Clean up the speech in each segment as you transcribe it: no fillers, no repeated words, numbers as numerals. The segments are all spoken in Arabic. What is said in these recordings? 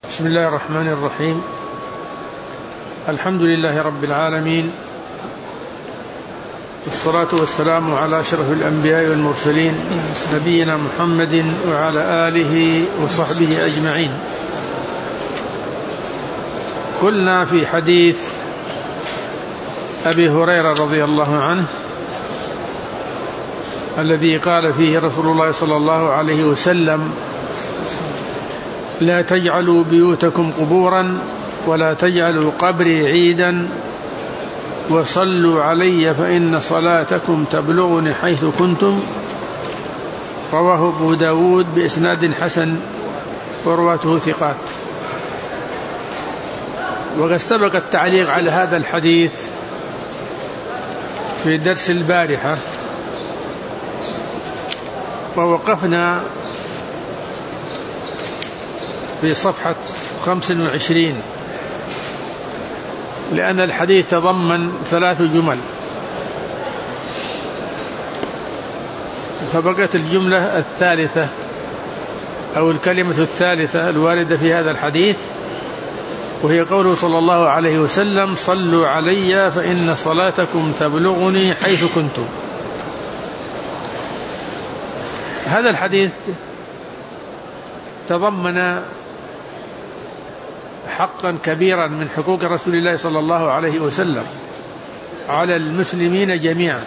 بسم الله الرحمن الرحيم. الحمد لله رب العالمين، والصلاة والسلام على أشرف الأنبياء والمرسلين نبينا محمد وعلى آله وصحبه أجمعين. كنا في حديث أبي هريرة رضي الله عنه الذي قال فيه رسول الله صلى الله عليه وسلم: لا تجعلوا بيوتكم قبورا ولا تجعلوا قبري عيدا وصلوا علي فإن صلاتكم تبلغني حيث كنتم. رواه أبو داود بإسناد حسن ورواته ثقات. وقد سبق التعليق على هذا الحديث في درس البارحة، ووقفنا في صفحة 25 لأن الحديث تضمن 3 جمل، فبقت الجملة الثالثة أو الكلمة الثالثة الواردة في هذا الحديث، وهي قوله صلى الله عليه وسلم: صلوا علي فإن صلاتكم تبلغني حيث كنتم. هذا الحديث تضمن حقا كبيرا من حقوق رسول الله صلى الله عليه وسلم على المسلمين جميعا،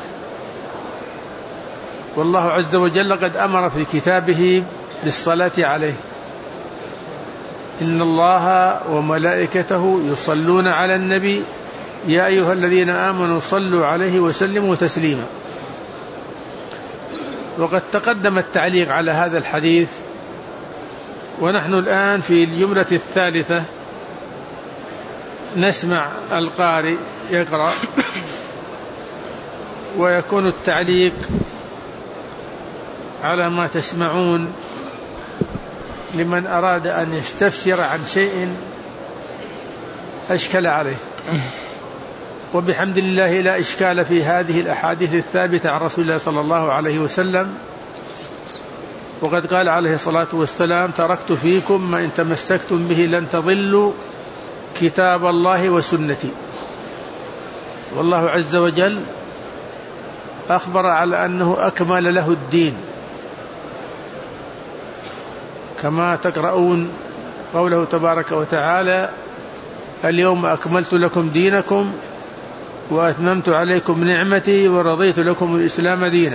والله عز وجل قد أمر في كتابه بالصلاة عليه: إن الله وملائكته يصلون على النبي يا أيها الذين آمنوا صلوا عليه وسلموا تسليما. وقد تقدم التعليق على هذا الحديث، ونحن الآن في الجملة الثالثة نسمع القارئ يقرأ ويكون التعليق على ما تسمعون لمن أراد أن يستفسر عن شيء أشكل عليه. وبحمد الله لا إشكال في هذه الأحاديث الثابتة عن رسول الله صلى الله عليه وسلم، وقد قال عليه الصلاة والسلام: تركت فيكم ما إن تمسكتم به لن تضلوا كتاب الله وسنتي. والله عز وجل أخبر على أنه أكمل له الدين، كما تقرؤون قوله تبارك وتعالى: اليوم أكملت لكم دينكم وأتممت عليكم نعمتي ورضيت لكم الإسلام دينا.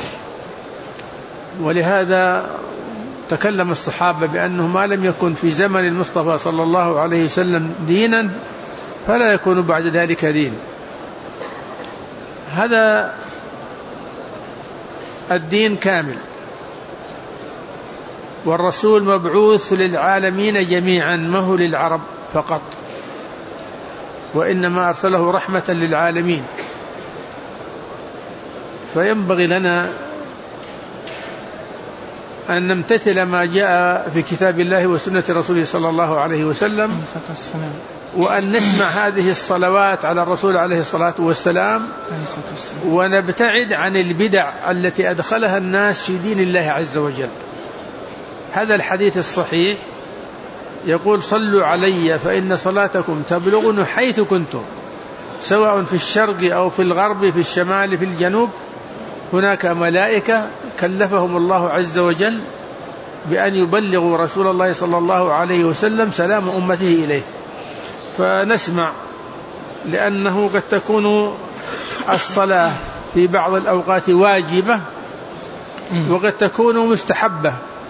ولهذا تكلم الصحابة بأنه ما لم يكن في زمن المصطفى صلى الله عليه وسلم دينا فلا يكون بعد ذلك دين. هذا الدين كامل، والرسول مبعوث للعالمين جميعا، ما هو للعرب فقط، وإنما أرسله رحمة للعالمين. فينبغي لنا أن نمتثل ما جاء في كتاب الله وسنة رسوله صلى الله عليه وسلم، وأن نسمع هذه الصلوات على الرسول عليه الصلاة والسلام، ونبتعد عن البدع التي أدخلها الناس في دين الله عز وجل. هذا الحديث الصحيح يقول: صلوا علي فإن صلاتكم تبلغني حيث كنتم، سواء في الشرق أو في الغرب، في الشمال في الجنوب. هناك ملائكة كلفهم الله عز وجل بأن يبلغوا رسول الله صلى الله عليه وسلم سلام أمته إليه. فنسمع، لأنه قد تكون الصلاة في بعض الأوقات واجبة وقد تكون مستحبة،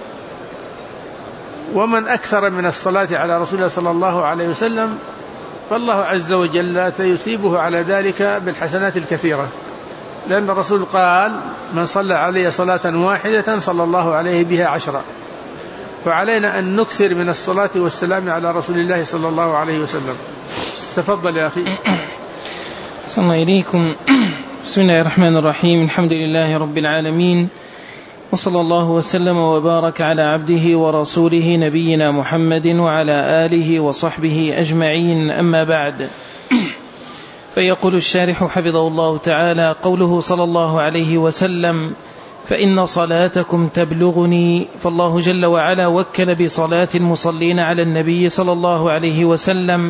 ومن أكثر من الصلاة على رسول الله صلى الله عليه وسلم فالله عز وجل سيصيبه على ذلك بالحسنات الكثيرة، لأن الرسول قال: من صلى علي صلاة واحدة صلى الله عليه بها 10. فعلينا أن نكثر من الصلاة والسلام على رسول الله صلى الله عليه وسلم. تفضل يا أخي. صلى الله إليكم. بسم الله الرحمن الرحيم. الحمد لله رب العالمين، وصلى الله وسلم وبارك على عبده ورسوله نبينا محمد وعلى آله وصحبه أجمعين. أما بعد، فيقول الشارح حفظه الله تعالى: قوله صلى الله عليه وسلم: فإن صلاتكم تبلغني. فالله جل وعلا وكل بصلاة المصلين على النبي صلى الله عليه وسلم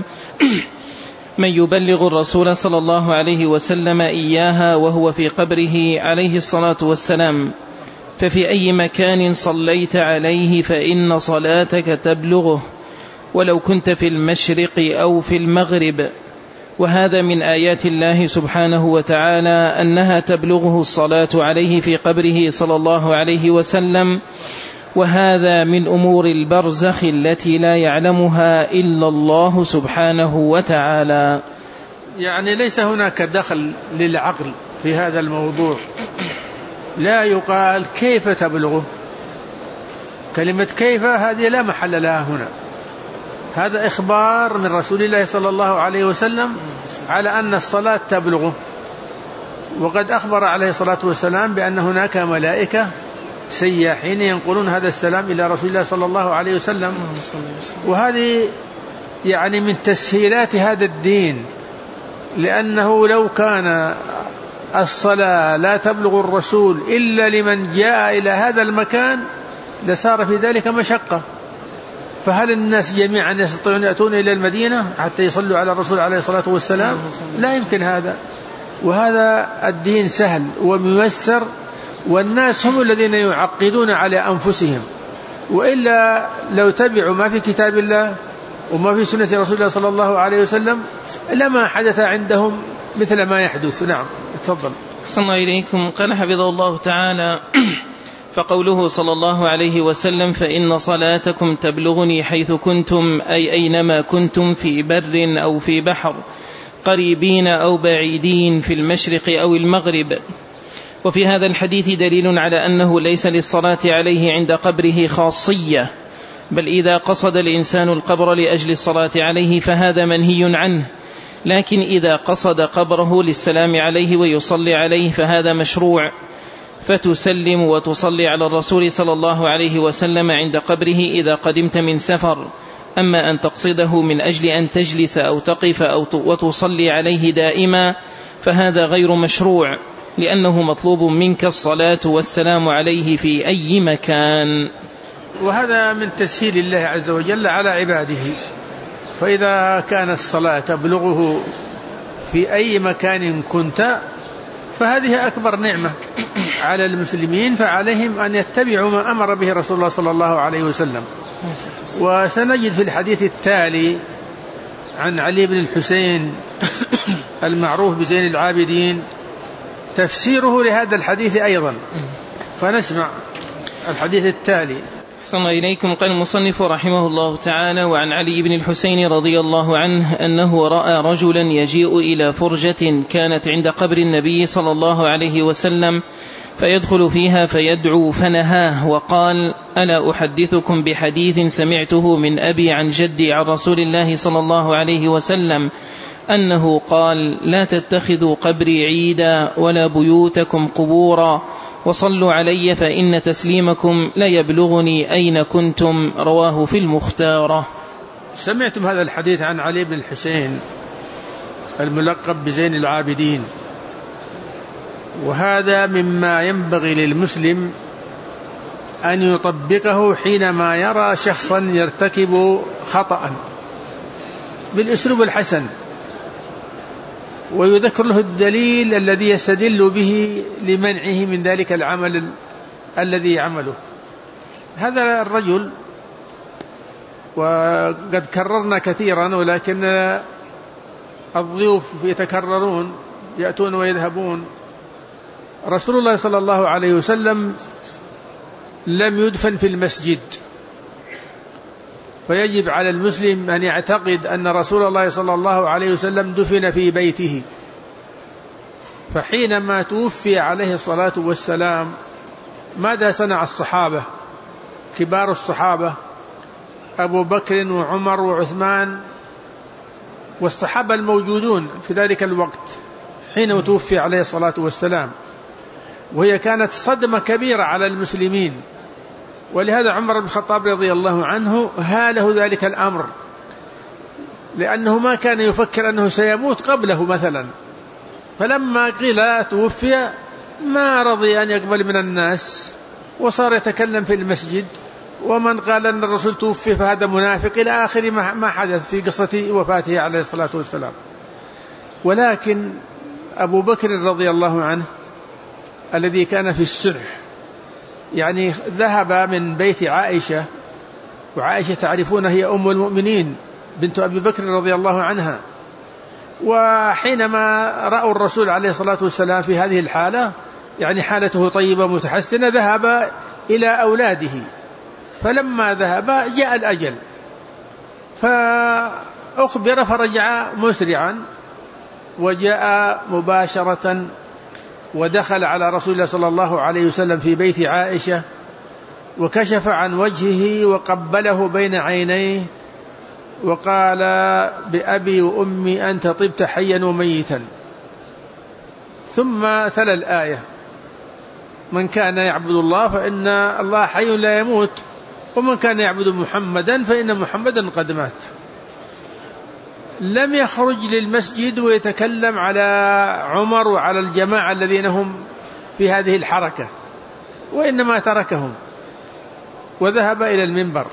من يبلغ الرسول صلى الله عليه وسلم إياها وهو في قبره عليه الصلاة والسلام. ففي أي مكان صليت عليه فإن صلاتك تبلغه ولو كنت في المشرق أو في المغرب. وهذا من آيات الله سبحانه وتعالى أنها تبلغه الصلاة عليه في قبره صلى الله عليه وسلم، وهذا من أمور البرزخ التي لا يعلمها إلا الله سبحانه وتعالى. يعني ليس هناك دخل للعقل في هذا الموضوع، لا يقال كيف تبلغه، كلمة كيف هذه لا محل لها هنا، هذا إخبار من رسول الله صلى الله عليه وسلم على أن الصلاة تبلغه. وقد أخبر عليه الصلاة والسلام بأن هناك ملائكة سياحين ينقلون هذا السلام إلى رسول الله صلى الله عليه وسلم، وهذه يعني من تسهيلات هذا الدين، لأنه لو كان الصلاة لا تبلغ الرسول إلا لمن جاء إلى هذا المكان لصار في ذلك مشقة. فهل الناس جميعا يستطيعون يأتون إلى المدينة حتى يصلوا على الرسول عليه الصلاة والسلام؟ لا يمكن هذا. وهذا الدين سهل وميسر، والناس هم الذين يعقدون على أنفسهم، وإلا لو تبعوا ما في كتاب الله وما في سنة رسول الله صلى الله عليه وسلم لما حدث عندهم مثل ما يحدث. نعم تفضل. أحسن الله إليكم. قال حفظه الله تعالى: فقوله صلى الله عليه وسلم: فإن صلاتكم تبلغني حيث كنتم، أي أينما كنتم، في بر أو في بحر، قريبين أو بعيدين، في المشرق أو المغرب. وفي هذا الحديث دليل على أنه ليس للصلاة عليه عند قبره خاصية، بل إذا قصد الإنسان القبر لأجل الصلاة عليه فهذا منهي عنه، لكن إذا قصد قبره للسلام عليه ويصلي عليه فهذا مشروع، فتسلم وتصلي على الرسول صلى الله عليه وسلم عند قبره إذا قدمت من سفر. أما أن تقصده من أجل أن تجلس أو تقف وتصلي عليه دائما فهذا غير مشروع، لأنه مطلوب منك الصلاة والسلام عليه في أي مكان. وهذا من تسهيل الله عز وجل على عباده، فإذا كان الصلاة تبلغه في أي مكان كنت فهذه أكبر نعمة على المسلمين، فعليهم أن يتبعوا ما أمر به رسول الله صلى الله عليه وسلم. وسنجد في الحديث التالي عن علي بن الحسين المعروف بزين العابدين تفسيره لهذا الحديث أيضا، فنسمع الحديث التالي. صلى الله إليكم. قال المصنف رحمه الله تعالى: وعن علي بن الحسين رضي الله عنه أنه رأى رجلا يجيء إلى فرجة كانت عند قبر النبي صلى الله عليه وسلم فيدخل فيها فيدعو، فنهاه وقال: ألا أحدثكم بحديث سمعته من أبي عن جدي عن رسول الله صلى الله عليه وسلم أنه قال: لا تتخذوا قبري عيدا ولا بيوتكم قبورا، وصلوا علي فإن تسليمكم لا يبلغني أين كنتم. رواه في المختارة. سمعتم هذا الحديث عن علي بن الحسين الملقب بزين العابدين، وهذا مما ينبغي للمسلم أن يطبقه حينما يرى شخصا يرتكب خطأ بالأسلوب الحسن، ويذكر له الدليل الذي يستدل به لمنعه من ذلك العمل الذي يعمله. هذا الرجل، وقد كررنا كثيرا ولكن الضيوف يتكررون يأتون ويذهبون، رسول الله صلى الله عليه وسلم لم يدفن في المسجد، فيجب على المسلم أن يعتقد أن رسول الله صلى الله عليه وسلم دفن في بيته. فحينما توفي عليه الصلاة والسلام ماذا صنع الصحابة كبار الصحابة أبو بكر وعمر وعثمان والصحابة الموجودون في ذلك الوقت حين توفي عليه الصلاة والسلام؟ وهي كانت صدمة كبيرة على المسلمين، ولهذا عمر بن الخطاب رضي الله عنه هاله ذلك الأمر، لأنه ما كان يفكر أنه سيموت قبله مثلا، فلما قيل توفي ما رضي أن يقبل من الناس وصار يتكلم في المسجد، ومن قال أن الرسول توفي فهذا منافق، إلى آخر ما حدث في قصة وفاته عليه الصلاة والسلام. ولكن أبو بكر رضي الله عنه الذي كان في السرح، يعني ذهب من بيت عائشة، وعائشة تعرفون هي أم المؤمنين بنت أبي بكر رضي الله عنها، وحينما رأوا الرسول عليه الصلاة والسلام في هذه الحالة، يعني حالته طيبة متحسنة، ذهب إلى أولاده، فلما ذهب جاء الأجل فأخبر فرجع مسرعا، وجاء مباشرة ودخل على رسول الله صلى الله عليه وسلم في بيت عائشة، وكشف عن وجهه وقبله بين عينيه وقال: بأبي وأمي أنت طبت حيا وميتا. ثم تلا الآية: من كان يعبد الله فإن الله حي لا يموت، ومن كان يعبد محمدا فإن محمدا قد مات. لم يخرج للمسجد ويتكلم على عمر وعلى الجماعة الذين هم في هذه الحركة، وإنما تركهم وذهب إلى المنبر.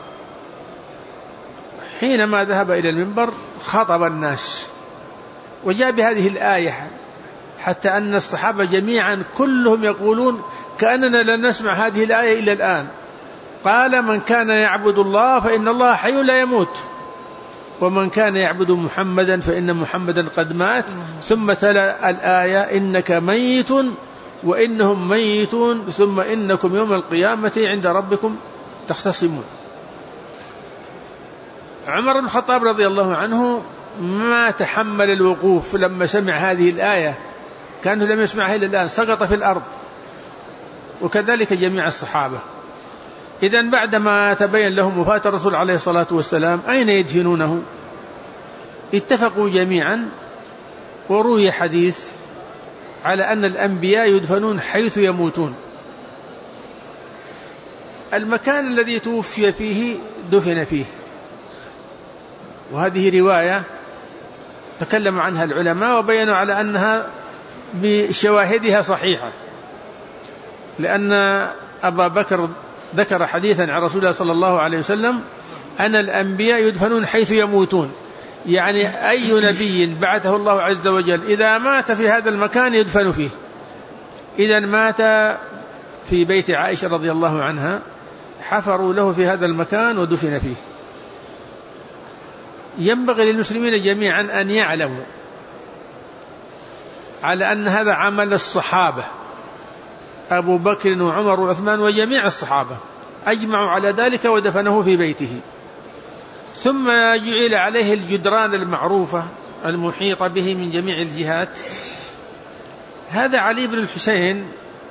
حينما ذهب إلى المنبر خطب الناس وجاء بهذه الآية، حتى أن الصحابة جميعا كلهم يقولون كأننا لن نسمع هذه الآية إلا الآن. قال: من كان يعبد الله فإن الله حي لا يموت، ومن كان يعبد محمدا فإن محمدا قد مات. ثم تلا الآية: إنك ميت وإنهم ميتون ثم إنكم يوم القيامة عند ربكم تختصمون. عمر بن الخطاب رضي الله عنه ما تحمل الوقوف لما سمع هذه الآية، كانه لم يسمعها إلا الآن، سقط في الأرض، وكذلك جميع الصحابة. إذن بعدما تبين لهم وفاة الرسول عليه الصلاة والسلام أين يدفنونه؟ اتفقوا جميعا، وروي حديث على أن الأنبياء يدفنون حيث يموتون. المكان الذي توفي فيه دفن فيه، وهذه رواية تكلم عنها العلماء وبينوا على أنها بشواهدها صحيحة، لأن أبا بكر ذكر حديثا عن رسول الله صلى الله عليه وسلم أن الأنبياء يدفنون حيث يموتون، يعني أي نبي بعثه الله عز وجل إذا مات في هذا المكان يدفن فيه. إذا مات في بيت عائشة رضي الله عنها، حفروا له في هذا المكان ودفن فيه. ينبغي للمسلمين جميعا أن يعلموا على أن هذا عمل الصحابة، أبو بكر وعمر وعثمان وجميع الصحابة أجمعوا على ذلك ودفنه في بيته. ثم جعل عليه الجدران المعروفة المحيطة به من جميع الجهات. هذا علي بن الحسين،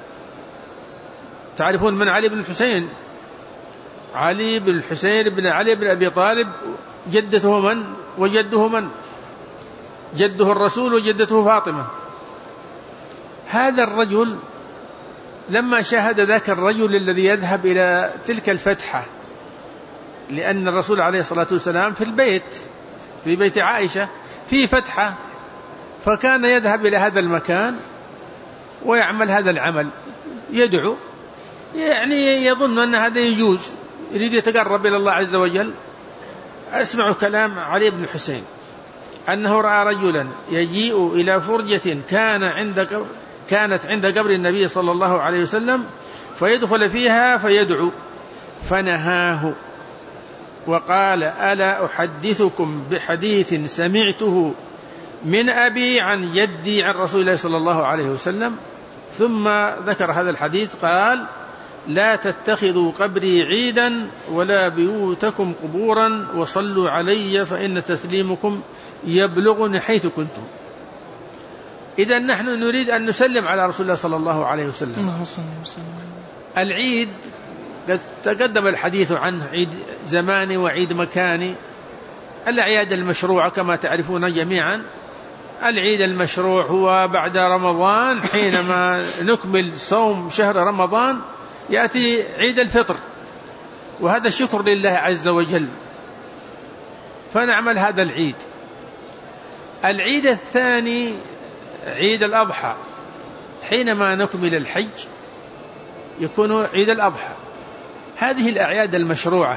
تعرفون من علي بن الحسين؟ علي بن الحسين بن علي بن أبي طالب، جدته من وجده من؟ جده الرسول وجدته فاطمة. هذا الرجل لما شاهد ذاك الرجل الذي يذهب إلى تلك الفتحة، لأن الرسول عليه الصلاة والسلام في البيت، في بيت عائشة في فتحة، فكان يذهب إلى هذا المكان ويعمل هذا العمل، يدعو، يعني يظن أن هذا يجوز، يريد يتقرب إلى الله عز وجل. أسمع كلام علي بن الحسين أنه رأى رجلا يجيء إلى فرجة كانت عند قبر النبي صلى الله عليه وسلم، فيدخل فيها فيدعو، فنهاه وقال: ألا أحدثكم بحديث سمعته من أبي عن جدي عن رسول الله صلى الله عليه وسلم؟ ثم ذكر هذا الحديث، قال: لا تتخذوا قبري عيدا ولا بيوتكم قبورا وصلوا علي فإن تسليمكم يبلغني حيث كنتم. إذا نحن نريد أن نسلم على رسول الله صلى الله عليه وسلم. العيد تقدم الحديث عنه، عيد زماني وعيد مكاني. الأعياد المشروعة كما تعرفون جميعا، العيد المشروع هو بعد رمضان، حينما نكمل صوم شهر رمضان يأتي عيد الفطر، وهذا شكر لله عز وجل، فنعمل هذا العيد. العيد الثاني عيد الأضحى، حينما نكمل الحج يكون عيد الأضحى. هذه الأعياد المشروعة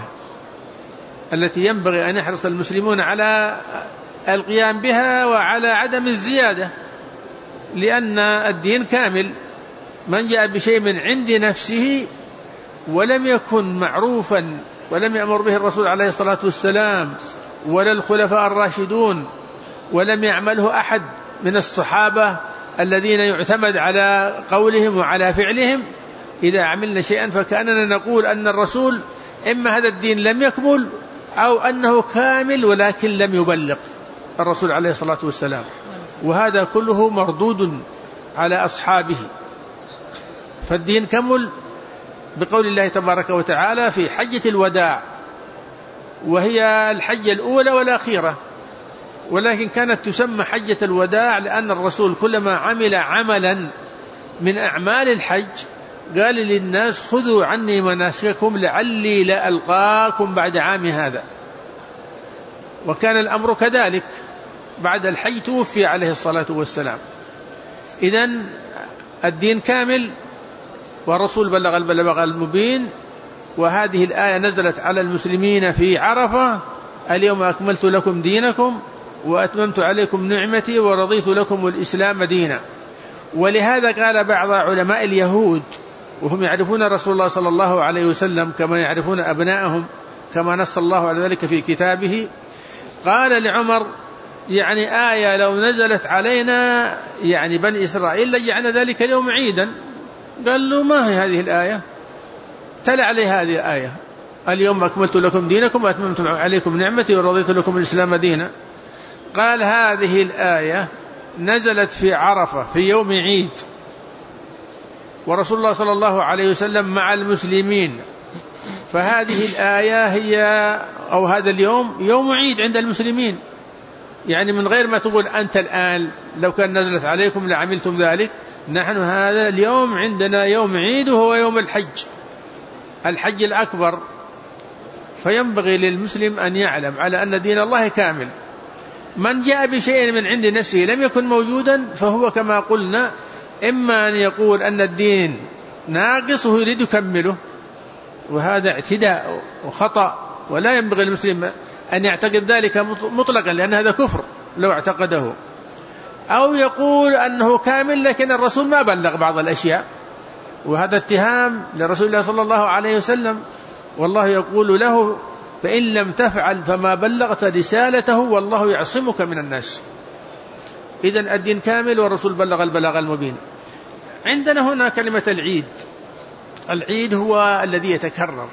التي ينبغي أن يحرص المسلمون على القيام بها وعلى عدم الزيادة، لأن الدين كامل. من جاء بشيء من عند نفسه ولم يكن معروفا ولم يأمر به الرسول عليه الصلاة والسلام ولا الخلفاء الراشدون ولم يعمله أحد من الصحابة الذين يعتمد على قولهم وعلى فعلهم، إذا عملنا شيئا فكأننا نقول أن الرسول إما هذا الدين لم يكمل أو أنه كامل ولكن لم يبلغ الرسول عليه الصلاة والسلام، وهذا كله مردود على أصحابه. فالدين كمل بقول الله تبارك وتعالى في حجة الوداع، وهي الحجة الأولى والأخيرة، ولكن كانت تسمى حجة الوداع لأن الرسول كلما عمل عملا من أعمال الحج قال للناس خذوا عني مناسككم لعلي لا ألقاكم بعد عام هذا. وكان الأمر كذلك، بعد الحج توفي عليه الصلاة والسلام. إذن الدين كامل والرسول بلغ البلاغ المبين. وهذه الآية نزلت على المسلمين في عرفة: اليوم أكملت لكم دينكم وأتممت عليكم نعمتي ورضيت لكم الإسلام دينا. ولهذا قال بعض علماء اليهود وهم يعرفون رسول الله صلى الله عليه وسلم كما يعرفون أبنائهم، كما نص الله على ذلك في كتابه، قال لعمر: يعني آية لو نزلت علينا يعني بني إسرائيل لجعلنا ذلك اليوم عيدا. قال له: ما هي هذه الآية؟ تلا عليه هذه الآية: اليوم أكملت لكم دينكم وأتممت عليكم نعمتي ورضيت لكم الإسلام دينا. قال: هذه الآية نزلت في عرفة في يوم عيد، ورسول الله صلى الله عليه وسلم مع المسلمين، فهذه الآية هي أو هذا اليوم يوم عيد عند المسلمين، يعني من غير ما تقول أنت الآن لو كان نزلت عليكم لعملتم ذلك. نحن هذا اليوم عندنا يوم عيد وهو يوم الحج الأكبر. فينبغي للمسلم أن يعلم على أن دين الله كامل. من جاء بشيء من عند نفسه لم يكن موجودا فهو كما قلنا إما أن يقول أن الدين ناقص ويريد يكمله، وهذا اعتداء وخطأ، ولا ينبغي المسلم أن يعتقد ذلك مطلقا لأن هذا كفر لو اعتقده. أو يقول أنه كامل لكن الرسول ما بلغ بعض الأشياء، وهذا اتهام لرسول الله صلى الله عليه وسلم، والله يقول له: فإن لم تفعل فما بلغت رسالته والله يعصمك من الناس. إذن الدين كامل والرسول بلغ البلاغ المبين. عندنا هنا كلمة العيد. العيد هو الذي يتكرر،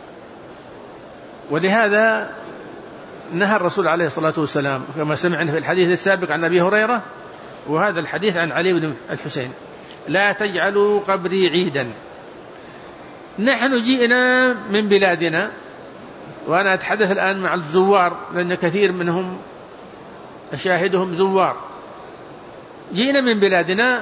ولهذا نهى الرسول عليه الصلاة والسلام كما سمعنا في الحديث السابق عن أبي هريرة، وهذا الحديث عن علي بن الحسين: لا تجعلوا قبري عيدا. نحن جئنا من بلادنا، وأنا أتحدث الآن مع الزوار لأن كثير منهم أشاهدهم زوار. جئنا من بلادنا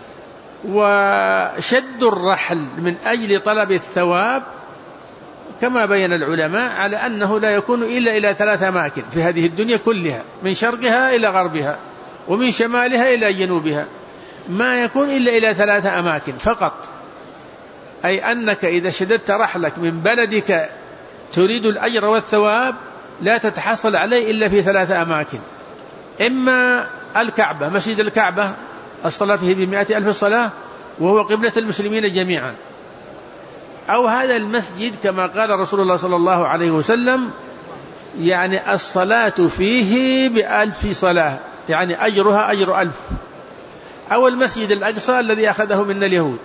وشد الرحل من أجل طلب الثواب كما بين العلماء على أنه لا يكون إلا إلى 3 أماكن في هذه الدنيا كلها، من شرقها إلى غربها ومن شمالها إلى جنوبها، ما يكون إلا إلى 3 أماكن فقط. أي أنك إذا شددت رحلك من بلدك تريد الأجر والثواب لا تتحصل عليه إلا في 3 أماكن: إما الكعبة، مسجد الكعبة الصلاة فيه ب100,000 صلاة وهو قبلة المسلمين جميعا، أو هذا المسجد كما قال رسول الله صلى الله عليه وسلم: يعني الصلاة فيه ب1000 صلاة، يعني أجرها أجر 1000، أو المسجد الأقصى الذي أخذه من اليهود.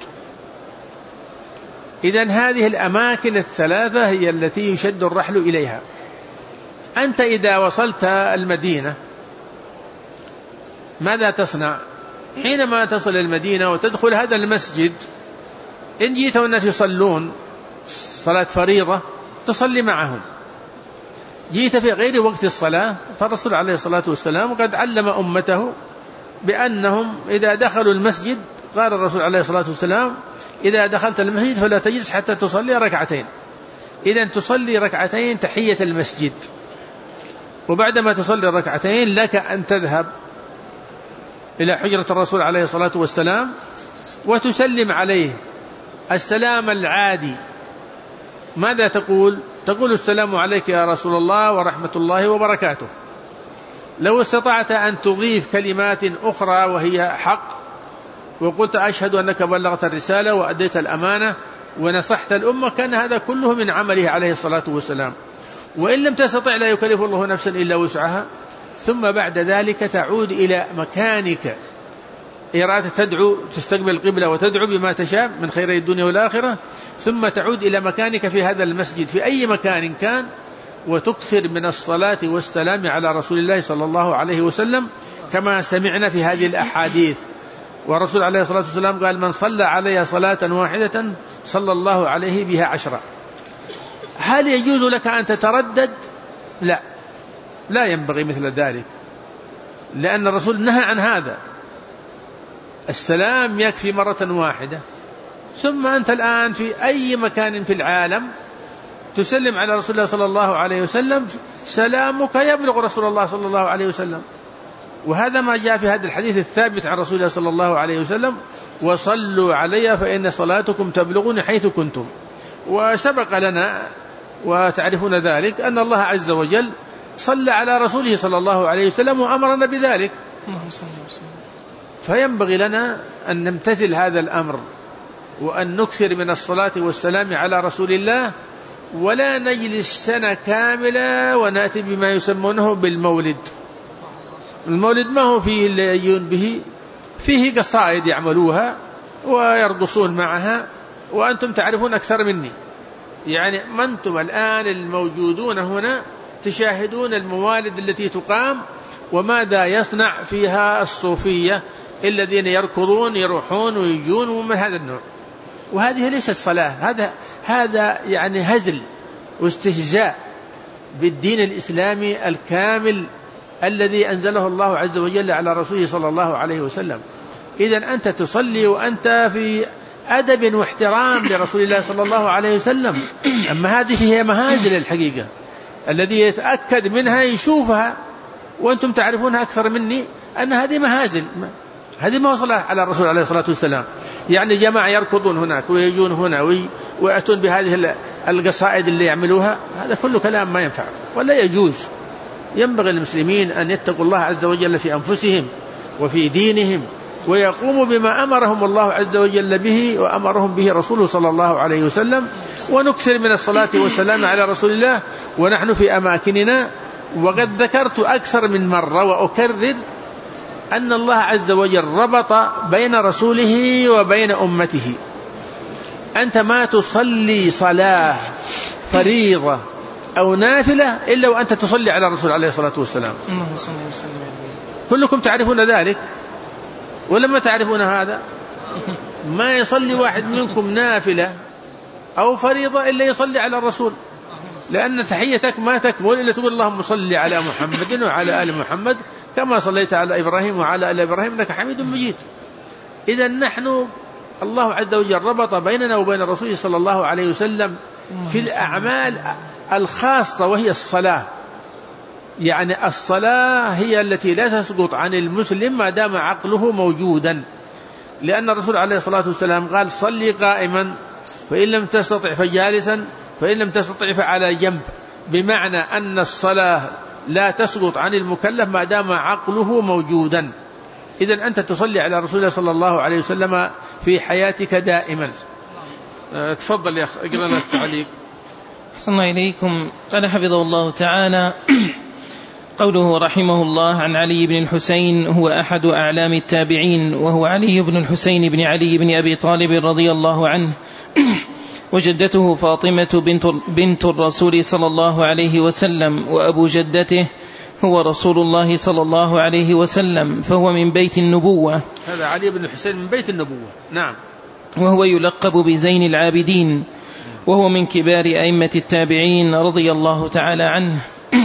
إذن هذه الأماكن ال3 هي التي يشد الرحل إليها. أنت إذا وصلت المدينة ماذا تصنع؟ حينما تصل المدينة وتدخل هذا المسجد، إن جيت والناس يصلون صلاة فريضة تصلي معهم، جيت في غير وقت الصلاة، فالرسول عليه الصلاة والسلام قد علم أمته بأنهم إذا دخلوا المسجد، قال الرسول عليه الصلاة والسلام: إذا دخلت المسجد فلا تجلس حتى تصلي 2 ركعتين. إذن تصلي 2 ركعتين تحية المسجد، وبعدما تصلي 2 ركعتين لك أن تذهب إلى حجرة الرسول عليه الصلاة والسلام وتسلم عليه السلام العادي. ماذا تقول؟ تقول السلام عليك يا رسول الله ورحمة الله وبركاته. لو استطعت أن تضيف كلمات أخرى وهي حق وقلت أشهد أنك بلغت الرسالة وأديت الأمانة ونصحت الأمة، كان هذا كله من عمله عليه الصلاة والسلام. وإن لم تستطع لا يكلف الله نفسا إلا وسعها. ثم بعد ذلك تعود إلى مكانك، إرادة تدعو، تستقبل القبلة وتدعو بما تشاء من خير الدنيا والآخرة، ثم تعود إلى مكانك في هذا المسجد في أي مكان كان، وتكثر من الصلاة والسلام على رسول الله صلى الله عليه وسلم كما سمعنا في هذه الأحاديث. والرسول عليه الصلاة والسلام قال: من صلى علي صلاة واحدة صلى الله عليه بها 10. هل يجوز لك أن تتردد؟ لا ينبغي مثل ذلك، لأن الرسول نهى عن هذا. السلام يكفي مرة واحدة. ثم أنت الآن في أي مكان في العالم تسلم على رسول الله صلى الله عليه وسلم، سلامك يبلغ رسول الله صلى الله عليه وسلم. وهذا ما جاء في هذا الحديث الثابت عن رسول الله صلى الله عليه وسلم: وصلوا علي فإن صلاتكم تبلغني حيث كنتم. وسبق لنا وتعرفون ذلك أن الله عز وجل صلى على رسوله صلى الله عليه وسلم وأمرنا بذلك، فينبغي لنا أن نمتثل هذا الأمر وأن نكثر من الصلاة والسلام على رسول الله، ولا نجلس سنة كاملة ونأتي بما يسمونه بالمولد. المولد ما هو فيه اللي يجون به، فيه قصائد يعملوها ويرقصون معها، وأنتم تعرفون أكثر مني. يعني ما أنتم الآن الموجودون هنا تشاهدون الموالد التي تقام وماذا يصنع فيها الصوفية الذين يركضون يروحون ويجون ومن هذا النوع. وهذه ليست صلاة، هذا يعني هزل واستهزاء بالدين الإسلامي الكامل الذي أنزله الله عز وجل على رسوله صلى الله عليه وسلم. إذن أنت تصلي وأنت في أدب واحترام لرسول الله صلى الله عليه وسلم. أما هذه هي مهازل الحقيقة، الذي يتأكد منها يشوفها، وأنتم تعرفونها أكثر مني أن هذه مهازل. هذه ما وصل على الرسول عليه الصلاة والسلام. يعني جماعة يركضون هناك ويجون هنا ويأتون بهذه القصائد اللي يعملوها، هذا كله كلام ما ينفع ولا يجوز. ينبغي للمسلمين أن يتقوا الله عز وجل في أنفسهم وفي دينهم، ويقوموا بما أمرهم الله عز وجل به وأمرهم به رسوله صلى الله عليه وسلم، ونكثر من الصلاة والسلام على رسول الله ونحن في أماكننا. وقد ذكرت أكثر من مرة وأكرر أن الله عز وجل ربط بين رسوله وبين أمته. أنت ما تصلي صلاة فريضة أو نافلة إلا وأنت تصلي على الرسول عليه الصلاة والسلام. كلكم تعرفون ذلك، ولما تعرفون هذا ما يصلي واحد منكم نافلة أو فريضة إلا يصلي على الرسول، لأن تحيتك ما تكمل إلا تقول اللهم صل على محمد وعلى آل محمد كما صليت على إبراهيم وعلى آل إبراهيم إنك حميد مجيد. إذا نحن الله عز وجل ربط بيننا وبين الرسول صلى الله عليه وسلم في الأعمال الخاصة وهي الصلاة. يعني الصلاة هي التي لا تسقط عن المسلم ما دام عقله موجودا، لأن الرسول عليه الصلاة والسلام قال صلي قائما فإن لم تستطع فجالسا فإن لم تستطع فعلى جنب، بمعنى أن الصلاة لا تسقط عن المكلف ما دام عقله موجودا. إذن أنت تصلي على رسول الله صلى الله عليه وسلم في حياتك دائما. تفضل يا أخي اقرأ لنا التعليق. أحسن الله إليكم. قال حفظه الله تعالى: قوله رحمه الله عن علي بن الحسين هو أحد أعلام التابعين، وهو علي بن الحسين بن علي بن أبي طالب رضي الله عنه، وجدته فاطمة بنت الرسول صلى الله عليه وسلم، وأبو جدته هو رسول الله صلى الله عليه وسلم، فهو من بيت النبوة. هذا علي بن الحسين من بيت النبوة. نعم. وهو يلقب بزين العابدين، وهو من كبار أئمة التابعين رضي الله تعالى عنه.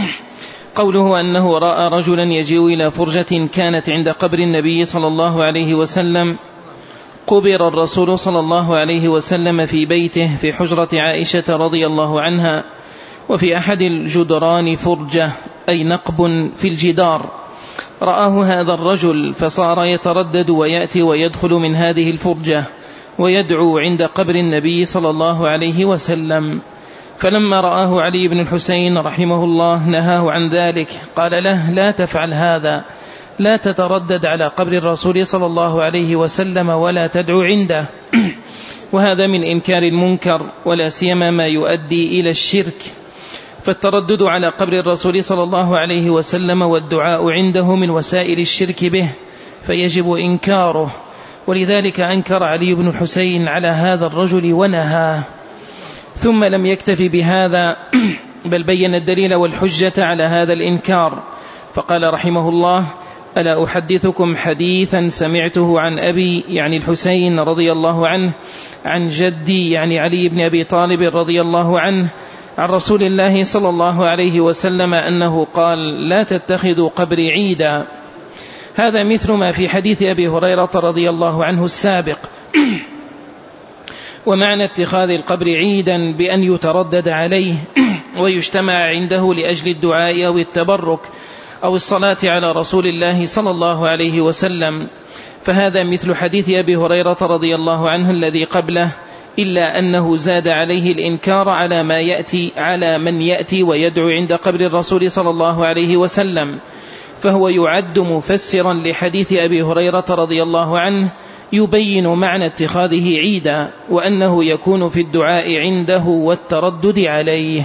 قوله أنه رأى رجلا يجيء إلى فرجة كانت عند قبر النبي صلى الله عليه وسلم. قبر الرسول صلى الله عليه وسلم في بيته في حجرة عائشة رضي الله عنها، وفي أحد الجدران فرجة أي نقب في الجدار، رآه هذا الرجل فصار يتردد ويأتي ويدخل من هذه الفرجة ويدعو عند قبر النبي صلى الله عليه وسلم. فلما رآه علي بن الحسين رحمه الله نهاه عن ذلك، قال له: لا تفعل هذا، لا تتردد على قبر الرسول صلى الله عليه وسلم ولا تدعو عنده، وهذا من إنكار المنكر، ولا سيما ما يؤدي إلى الشرك. فالتردد على قبر الرسول صلى الله عليه وسلم والدعاء عنده من وسائل الشرك به، فيجب إنكاره. ولذلك أنكر علي بن الحسين على هذا الرجل ونهاه. ثم لم يكتفي بهذا، بل بين الدليل والحجة على هذا الإنكار، فقال رحمه الله: ألا أحدثكم حديثا سمعته عن أبي يعني الحسين رضي الله عنه عن جدي يعني علي بن أبي طالب رضي الله عنه عن رسول الله صلى الله عليه وسلم أنه قال: لا تتخذوا قبري عيدا. هذا مثل ما في حديث أبي هريرة رضي الله عنه السابق. ومعنى اتخاذ القبر عيدا بأن يتردد عليه ويجتمع عنده لأجل الدعاء أو التبرك أو الصلاة على رسول الله صلى الله عليه وسلم، فهذا مثل حديث أبي هريرة رضي الله عنه الذي قبله، إلا أنه زاد عليه الإنكار على من يأتي ويدعو عند قبر الرسول صلى الله عليه وسلم، فهو يعد مفسرا لحديث أبي هريرة رضي الله عنه يبين معنى اتخاذه عيدا، وأنه يكون في الدعاء عنده والتردد عليه.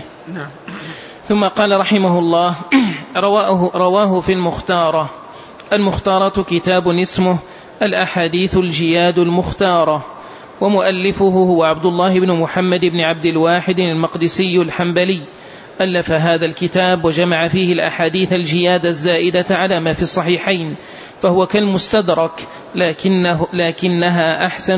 ثم قال رحمه الله: رواه في المختارة. المختارة كتاب اسمه الأحاديث الجياد المختارة، ومؤلفه هو عبد الله بن محمد بن عبد الواحد المقدسي الحنبلي، ألف هذا الكتاب وجمع فيه الأحاديث الجياد الزائدة على ما في الصحيحين، فهو كالمستدرك لكنها أحسن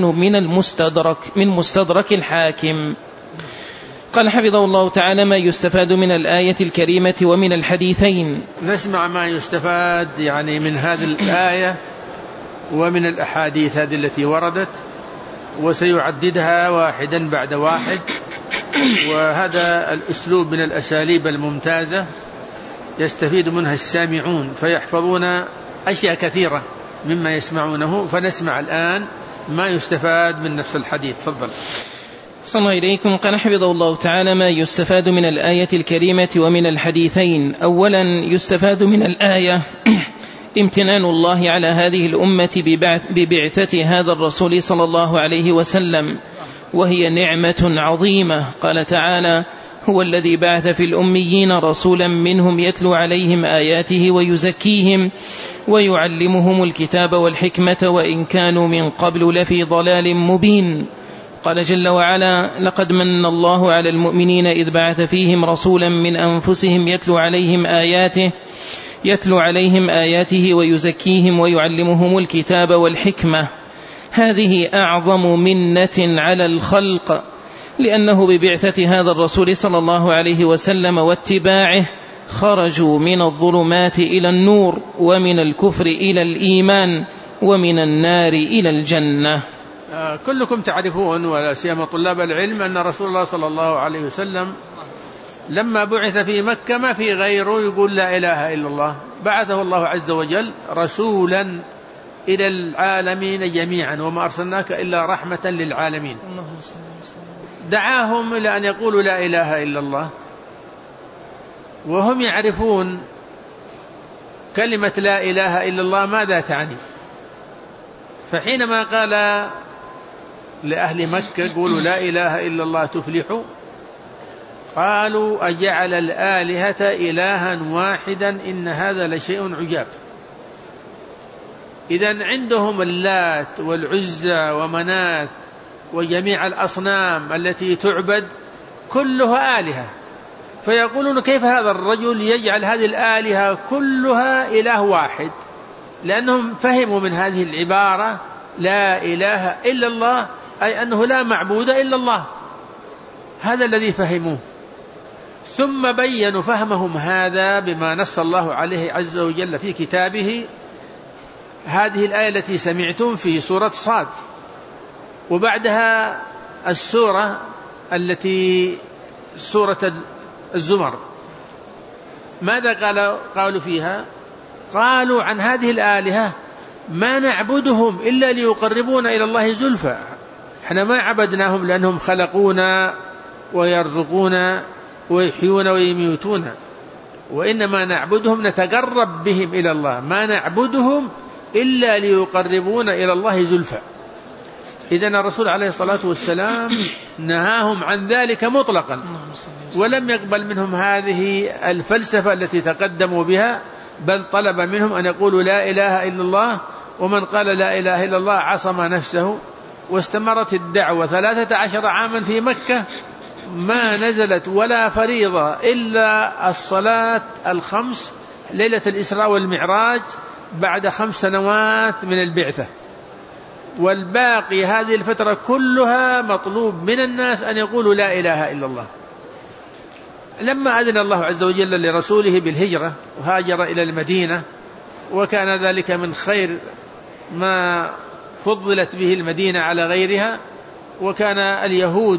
من مستدرك الحاكم. قال حفظه الله تعالى: ما يستفاد من الآية الكريمة ومن الحديثين. نسمع ما يستفاد يعني من هذه الآية ومن الأحاديث هذه التي وردت، وسيعددها واحدا بعد واحد، وهذا الأسلوب من الأساليب الممتازة يستفيد منها السامعون فيحفظون أشياء كثيرة مما يسمعونه. فنسمع الآن ما يستفاد من نفس الحديث. تفضل. صلى الله إليكم. قال حفظه الله تعالى: ما يستفاد من الآية الكريمة ومن الحديثين. أولا يستفاد من الآية امتنان الله على هذه الأمة ببعثة هذا الرسول صلى الله عليه وسلم، وهي نعمة عظيمة. قال تعالى: هو الذي بعث في الأميين رسولا منهم يتلو عليهم آياته ويزكيهم ويعلمهم الكتاب والحكمة وإن كانوا من قبل لفي ضلال مبين. قال جل وعلا: لقد من الله على المؤمنين إذ بعث فيهم رسولا من أنفسهم يتلو عليهم آياته ويزكيهم ويعلمهم الكتاب والحكمة. هذه أعظم منة على الخلق، لأنه ببعثة هذا الرسول صلى الله عليه وسلم واتباعه خرجوا من الظلمات إلى النور، ومن الكفر إلى الإيمان، ومن النار إلى الجنة. كلكم تعرفون ولا سيما طلاب العلم أن رسول الله صلى الله عليه وسلم لما بعث في مكة ما في غيره يقول لا إله إلا الله، بعثه الله عز وجل رسولا إلى العالمين جميعا، وما أرسلناك إلا رحمة للعالمين. دعاهم إلى أن يقولوا لا إله إلا الله، وهم يعرفون كلمة لا إله إلا الله ماذا تعني. فحينما قال لأهل مكة قولوا لا إله إلا الله تفلحوا، قالوا أجعل الآلهة إلها واحدا إن هذا لشيء عجاب. إذن عندهم اللات والعزى ومنات وجميع الأصنام التي تعبد كلها آلهة، فيقولون كيف هذا الرجل يجعل هذه الآلهة كلها إله واحد، لأنهم فهموا من هذه العبارة لا إله إلا الله أي أنه لا معبود إلا الله، هذا الذي فهموه. ثم بينوا فهمهم هذا بما نص الله عليه عز وجل في كتابه، هذه الآية التي سمعتم في سورة صاد، وبعدها السورة التي سورة الزمر. ماذا قالوا فيها؟ قالوا عن هذه الآلهة ما نعبدهم إلا ليقربونا إلى الله زلفى، احنا ما عبدناهم لأنهم خلقونا ويرزقونا ويحيون ويميتون، وإنما نعبدهم نتقرب بهم إلى الله، ما نعبدهم إلا ليقربونا إلى الله زلفى. إذن الرسول عليه الصلاة والسلام نهاهم عن ذلك مطلقا، ولم يقبل منهم هذه الفلسفة التي تقدموا بها، بل طلب منهم أن يقولوا لا إله إلا الله، ومن قال لا إله إلا الله عصم نفسه. واستمرت الدعوة 13 عاما في مكة، ما نزلت ولا فريضة إلا الصلاة الخمس ليلة الإسراء والمعراج بعد 5 سنوات من البعثة، والباقي هذه الفترة كلها مطلوب من الناس أن يقولوا لا إله إلا الله. لما أذن الله عز وجل لرسوله بالهجرة وهاجر إلى المدينة، وكان ذلك من خير ما فضلت به المدينة على غيرها، وكان اليهود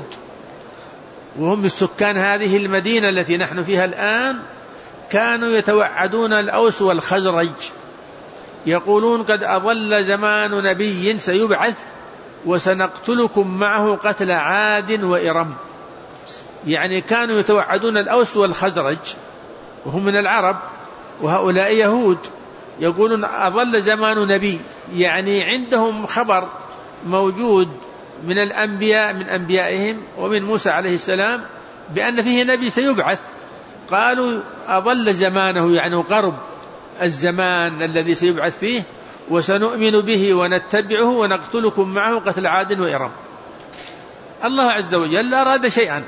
وهم السكان هذه المدينة التي نحن فيها الآن كانوا يتوعدون الأوس والخزرج، يقولون قد أضل زمان نبي سيبعث وسنقتلكم معه قتل عاد وإرم. يعني كانوا يتوعدون الأوس والخزرج وهم من العرب، وهؤلاء يهود، يقولون أضل زمان نبي، يعني عندهم خبر موجود من الأنبياء من أنبيائهم ومن موسى عليه السلام بأن فيه نبي سيبعث، قالوا أضل زمانه يعني قرب الزمان الذي سيبعث فيه، وسنؤمن به ونتبعه ونقتلكم معه قتل عاد وإرم. الله عز وجل أراد شيئا،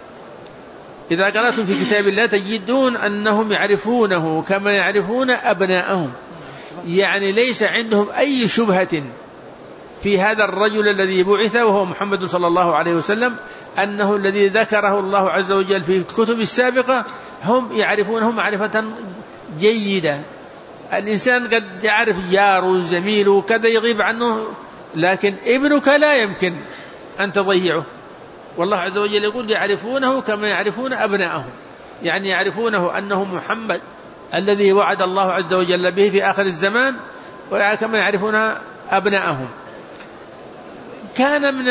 إذا قرأتم في كتاب الله تجدون أنهم يعرفونه كما يعرفون أبناءهم، يعني ليس عندهم أي شبهة في هذا الرجل الذي بعث وهو محمد صلى الله عليه وسلم أنه الذي ذكره الله عز وجل في الكتب السابقة، هم يعرفونه معرفة جيدة. الإنسان قد يعرف جاره وزميله كذا يغيب عنه، لكن ابنك لا يمكن أن تضيعه. والله عز وجل يقول يعرفونه كما يعرفون أبناءهم، يعني يعرفونه أنه محمد الذي وعد الله عز وجل به في آخر الزمان، وكما يعرفون أبناءهم. كان من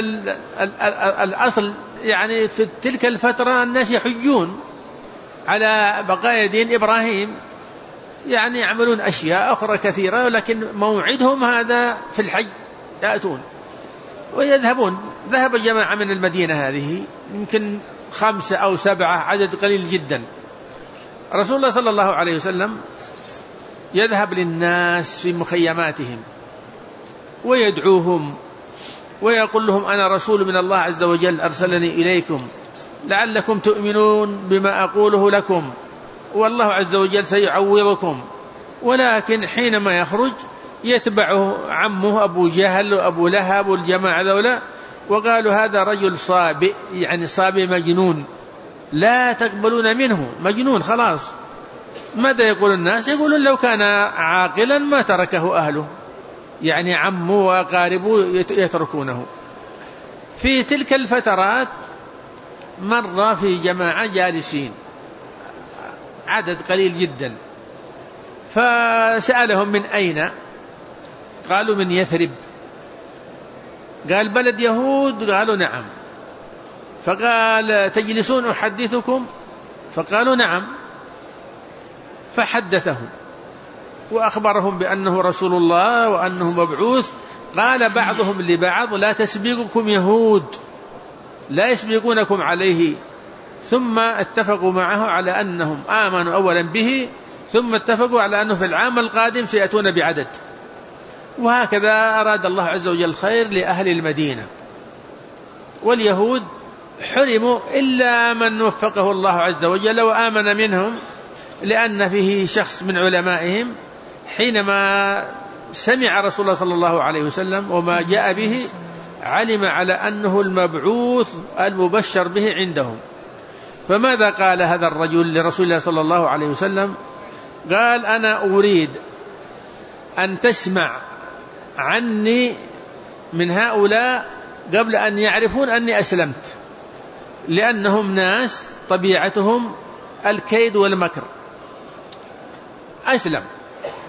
الأصل يعني في تلك الفترة الناس يحجون على بقايا دين إبراهيم، يعني يعملون أشياء أخرى كثيرة، لكن موعدهم هذا في الحج، يأتون ويذهبون. ذهب جماعة من المدينة هذه يمكن 5 أو 7، عدد قليل جدا. رسول الله صلى الله عليه وسلم يذهب للناس في مخيماتهم ويدعوهم ويقول لهم أنا رسول من الله عز وجل أرسلني إليكم لعلكم تؤمنون بما أقوله لكم، والله عز وجل سيعوضكم. ولكن حينما يخرج يتبعه عمه أبو جهل وأبو لهب والجماعة ذولا، وقالوا هذا رجل صابئ، يعني صابئ مجنون، لا تقبلون منه، مجنون خلاص. ماذا يقول الناس؟ يقولون لو كان عاقلا ما تركه أهله، يعني عمه وأقاربه يتركونه. في تلك الفترات مر في جماعة جالسين عدد قليل جدا، فسألهم من أين؟ قالوا من يثرب. قال بلد يهود؟ قالوا نعم. فقال تجلسون أحدثكم؟ فقالوا نعم. فحدثهم وأخبرهم بأنه رسول الله وأنه مبعوث. قال بعضهم لبعض لا تسبقكم يهود، لا يسبقونكم عليه. ثم اتفقوا معه على أنهم آمنوا أولا به، ثم اتفقوا على أنه في العام القادم سيأتون بعدد. وهكذا أراد الله عز وجل الخير لأهل المدينة. واليهود حرموا إلا من وفقه الله عز وجل وآمن منهم، لأن فيه شخص من علمائهم حينما سمع رسول الله صلى الله عليه وسلم وما جاء به علم على أنه المبعوث المبشر به عندهم. فماذا قال هذا الرجل لرسول الله صلى الله عليه وسلم؟ قال أنا أريد أن تسمع عني من هؤلاء قبل أن يعرفون أني أسلمت، لأنهم ناس طبيعتهم الكيد والمكر. أسلم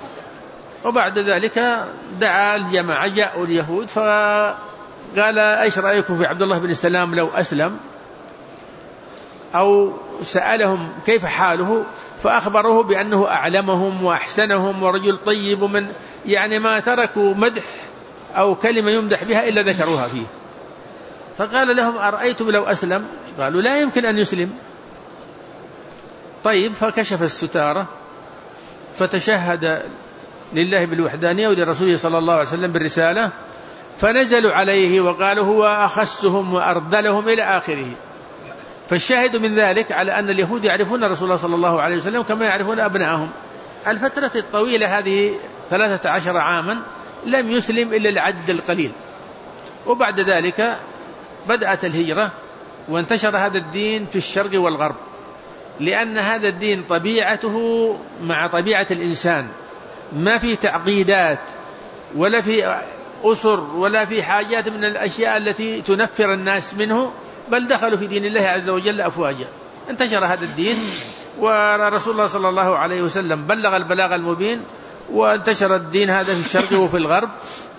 وبعد ذلك دعا الجماعة، جاءوا اليهود فقال ايش رأيكم في عبد الله بن سلام لو أسلم، أو سألهم كيف حاله، فأخبروه بأنه أعلمهم وأحسنهم ورجل طيب، من يعني ما تركوا مدح أو كلمة يمدح بها إلا ذكروها فيه. فقال لهم أرأيتم لو أسلم؟ قالوا لا يمكن أن يسلم. طيب، فكشف الستارة فتشهد لله بالوحدانية ولرسوله صلى الله عليه وسلم بالرسالة، فنزلوا عليه وقالوا هو أخسهم وأرذلهم إلى آخره. فالشاهد من ذلك على أن اليهود يعرفون رسول الله صلى الله عليه وسلم كما يعرفون أبنائهم. الفترة الطويلة هذه 13 عاما لم يسلم إلا العدد القليل، وبعد ذلك بدأت الهجرة وانتشر هذا الدين في الشرق والغرب، لأن هذا الدين طبيعته مع طبيعة الإنسان، ما في تعقيدات ولا في أسر ولا في حاجات من الأشياء التي تنفر الناس منه، بل دخلوا في دين الله عز وجل أفواجا. انتشر هذا الدين، ورسول الله صلى الله عليه وسلم بلغ البلاغ المبين، وانتشر الدين هذا في الشرق وفي الغرب.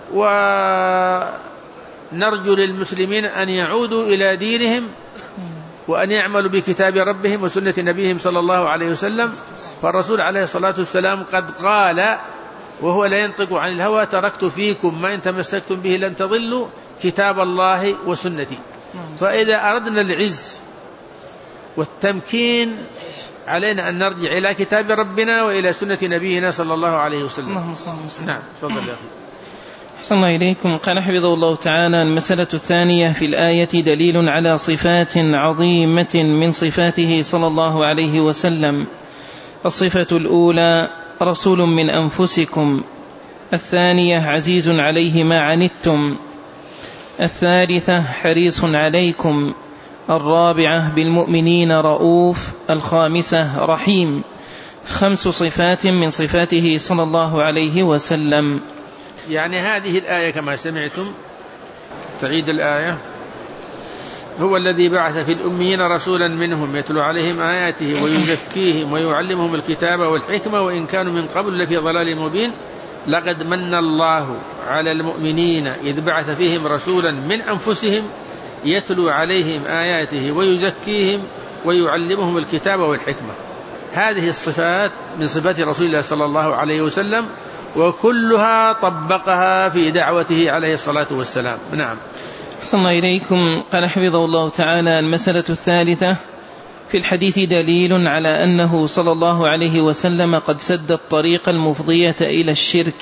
ونرجو للمسلمين أن يعودوا إلى دينهم وأن يعملوا بكتاب ربهم وسنة نبيهم صلى الله عليه وسلم. فالرسول عليه الصلاة والسلام قد قال وهو لا ينطق عن الهوى: تركت فيكم ما إن تمسكتم به لن تضلوا كتاب الله وسنتي. فإذا أردنا العز والتمكين علينا أن نرجع إلى كتاب ربنا وإلى سنة نبينا صلى الله عليه وسلم. نعم، تفضل يا أخي. أحسن الله إليكم. قال حفظه الله تعالى: المسألة الثانية في الآية دليل على صفات عظيمة من صفاته صلى الله عليه وسلم. الصفة الأولى: رسول من أنفسكم. الثانية: عزيز عليه ما عنتم. الثالثة: حريص عليكم. الرابعة: بالمؤمنين رؤوف. الخامسة: رحيم. 5 صفات من صفاته صلى الله عليه وسلم. يعني هذه الآية كما سمعتم، تعيد الآية: هو الذي بعث في الأميين رسولا منهم يتلو عليهم آياته ويزكيهم ويعلمهم الكتاب والحكمة وإن كانوا من قبل لفي ضلال مبين. لقد من الله على المؤمنين إذ بعث فيهم رسولا من أنفسهم يتلو عليهم آياته ويزكيهم ويعلمهم الكتاب والحكمة. هذه الصفات من صفات رسول الله صلى الله عليه وسلم، وكلها طبقها في دعوته عليه الصلاة والسلام. نعم. أحسن الله إليكم. قال حفظه الله تعالى: المسألة الثالثة في الحديث دليل على أنه صلى الله عليه وسلم قد سد الطريق المفضية إلى الشرك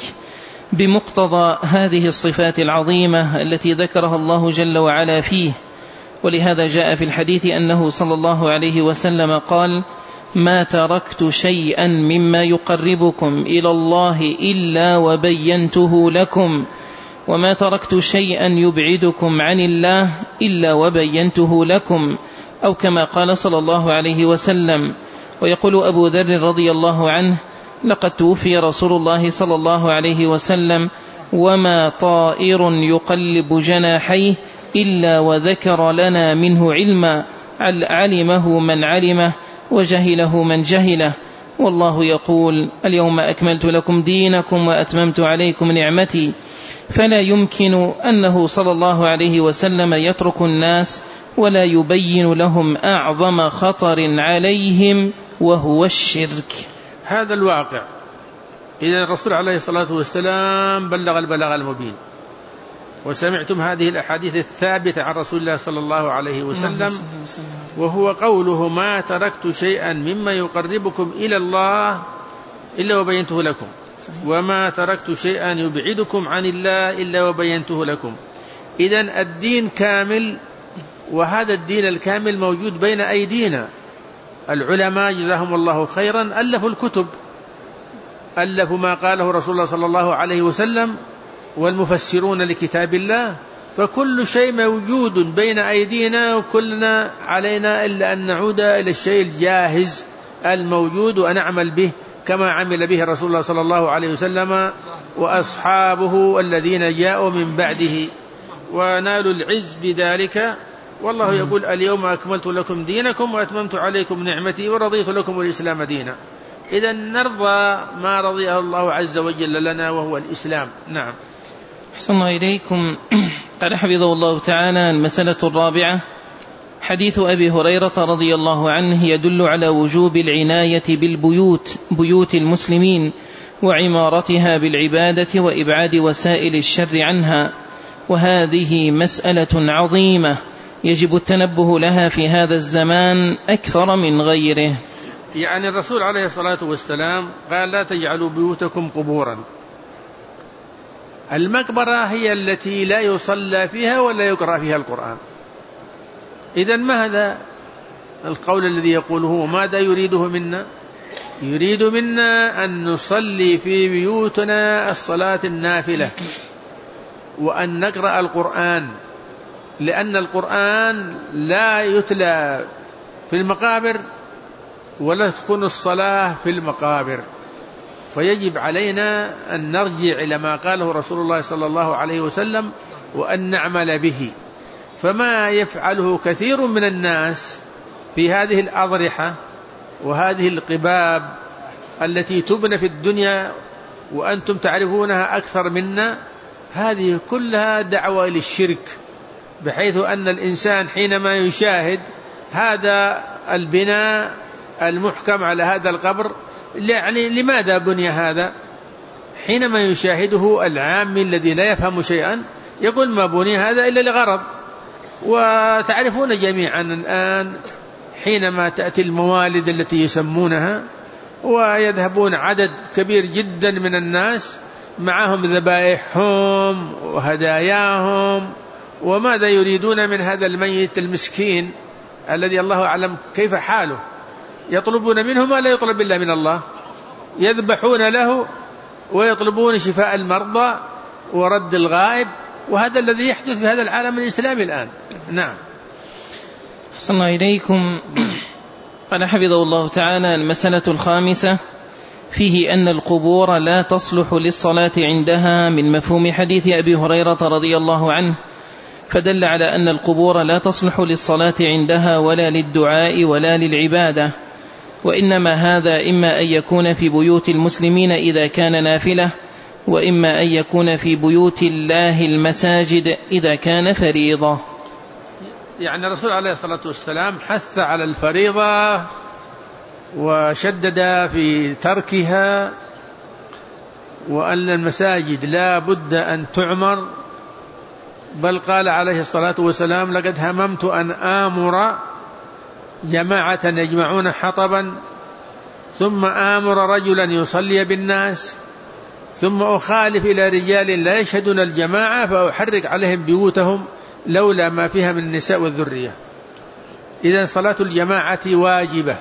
بمقتضى هذه الصفات العظيمة التي ذكرها الله جل وعلا فيه. ولهذا جاء في الحديث أنه صلى الله عليه وسلم قال: ما تركت شيئا مما يقربكم إلى الله إلا وبينته لكم، وما تركت شيئا يبعدكم عن الله إلا وبينته لكم، أو كما قال صلى الله عليه وسلم. ويقول أبو ذر رضي الله عنه: لقد توفي رسول الله صلى الله عليه وسلم وما طائر يقلب جناحيه إلا وذكر لنا منه علما، علمه من علمه وجهله من جهله. والله يقول: اليوم أكملت لكم دينكم وأتممت عليكم نعمتي. فلا يمكن أنه صلى الله عليه وسلم يترك الناس ولا يبين لهم أعظم خطر عليهم وهو الشرك. هذا الواقع. إذا الرسول عليه الصلاة والسلام بلغ البلاغ المبين، وسمعتم هذه الأحاديث الثابتة عن رسول الله صلى الله عليه وسلم، وهو قوله: ما تركت شيئا مما يقربكم إلى الله إلا وبينته لكم، وما تركت شيئا يبعدكم عن الله إلا وبينته لكم. إذن الدين كامل، وهذا الدين الكامل موجود بين أيدينا. العلماء جزاهم الله خيرا ألفوا الكتب، ألفوا ما قاله رسول الله صلى الله عليه وسلم، والمفسرون لكتاب الله. فكل شيء موجود بين أيدينا، وكلنا علينا إلا أن نعود إلى الشيء الجاهز الموجود ونعمل به كما عمل به رسول الله صلى الله عليه وسلم وأصحابه الذين جاءوا من بعده ونالوا العز بذلك. والله يقول: اليوم أكملت لكم دينكم وأتممت عليكم نعمتي ورضيت لكم الإسلام دينا. إذا نرضى ما رضيه الله عز وجل لنا وهو الإسلام. نعم. أحسن الله إليكم. قال حفظه الله تعالى: المسألة الرابعة: حديث أبي هريرة رضي الله عنه يدل على وجوب العناية بيوت المسلمين وعمارتها بالعبادة وإبعاد وسائل الشر عنها، وهذه مسألة عظيمة يجب التنبه لها في هذا الزمان أكثر من غيره. يعني الرسول عليه الصلاة والسلام قال: لا تجعلوا بيوتكم قبورا. المقبرة هي التي لا يصلى فيها ولا يقرأ فيها القرآن. إذن ما هذا القول الذي يقوله؟ وماذا يريده منا؟ يريد منا أن نصلي في بيوتنا الصلاة النافلة، وأن نقرأ القرآن، لأن القرآن لا يتلى في المقابر ولا تكون الصلاة في المقابر. فيجب علينا أن نرجع إلى ما قاله رسول الله صلى الله عليه وسلم وأن نعمل به. فما يفعله كثير من الناس في هذه الأضرحة وهذه القباب التي تبنى في الدنيا وأنتم تعرفونها أكثر منا، هذه كلها دعوة للشرك، بحيث أن الإنسان حينما يشاهد هذا البناء المحكم على هذا القبر، يعني لماذا بني هذا؟ حينما يشاهده العام الذي لا يفهم شيئا يقول: ما بني هذا إلا لغرض. وتعرفون جميعا الآن حينما تأتي الموالد التي يسمونها ويذهبون عدد كبير جدا من الناس معهم ذبائحهم وهداياهم، وماذا يريدون من هذا الميت المسكين الذي الله أعلم كيف حاله؟ يطلبون منه ما لا يطلب إلا من الله، يذبحون له ويطلبون شفاء المرضى ورد الغائب، وهذا الذي يحدث في هذا العالم الإسلامي الآن. نعم. أحسن الله إليكم. قال حفظه الله تعالى: المسألة الخامسة: فيه أن القبور لا تصلح للصلاة عندها، من مفهوم حديث أبي هريرة رضي الله عنه، فدل على أن القبور لا تصلح للصلاة عندها ولا للدعاء ولا للعبادة، وإنما هذا إما أن يكون في بيوت المسلمين إذا كان نافلة، وإما أن يكون في بيوت الله المساجد إذا كان فريضة. يعني الرسول عليه الصلاة والسلام حث على الفريضة وشدد في تركها، وأن المساجد لا بد أن تعمر، بل قال عليه الصلاة والسلام: لقد هممت أن آمر جماعة يجمعون حطبا ثم آمر رجلا يصلي بالناس ثم أخالف إلى رجال لا يشهدون الجماعة فأحرق عليهم بيوتهم لولا ما فيها من النساء والذرية. إذن صلاة الجماعة واجبة.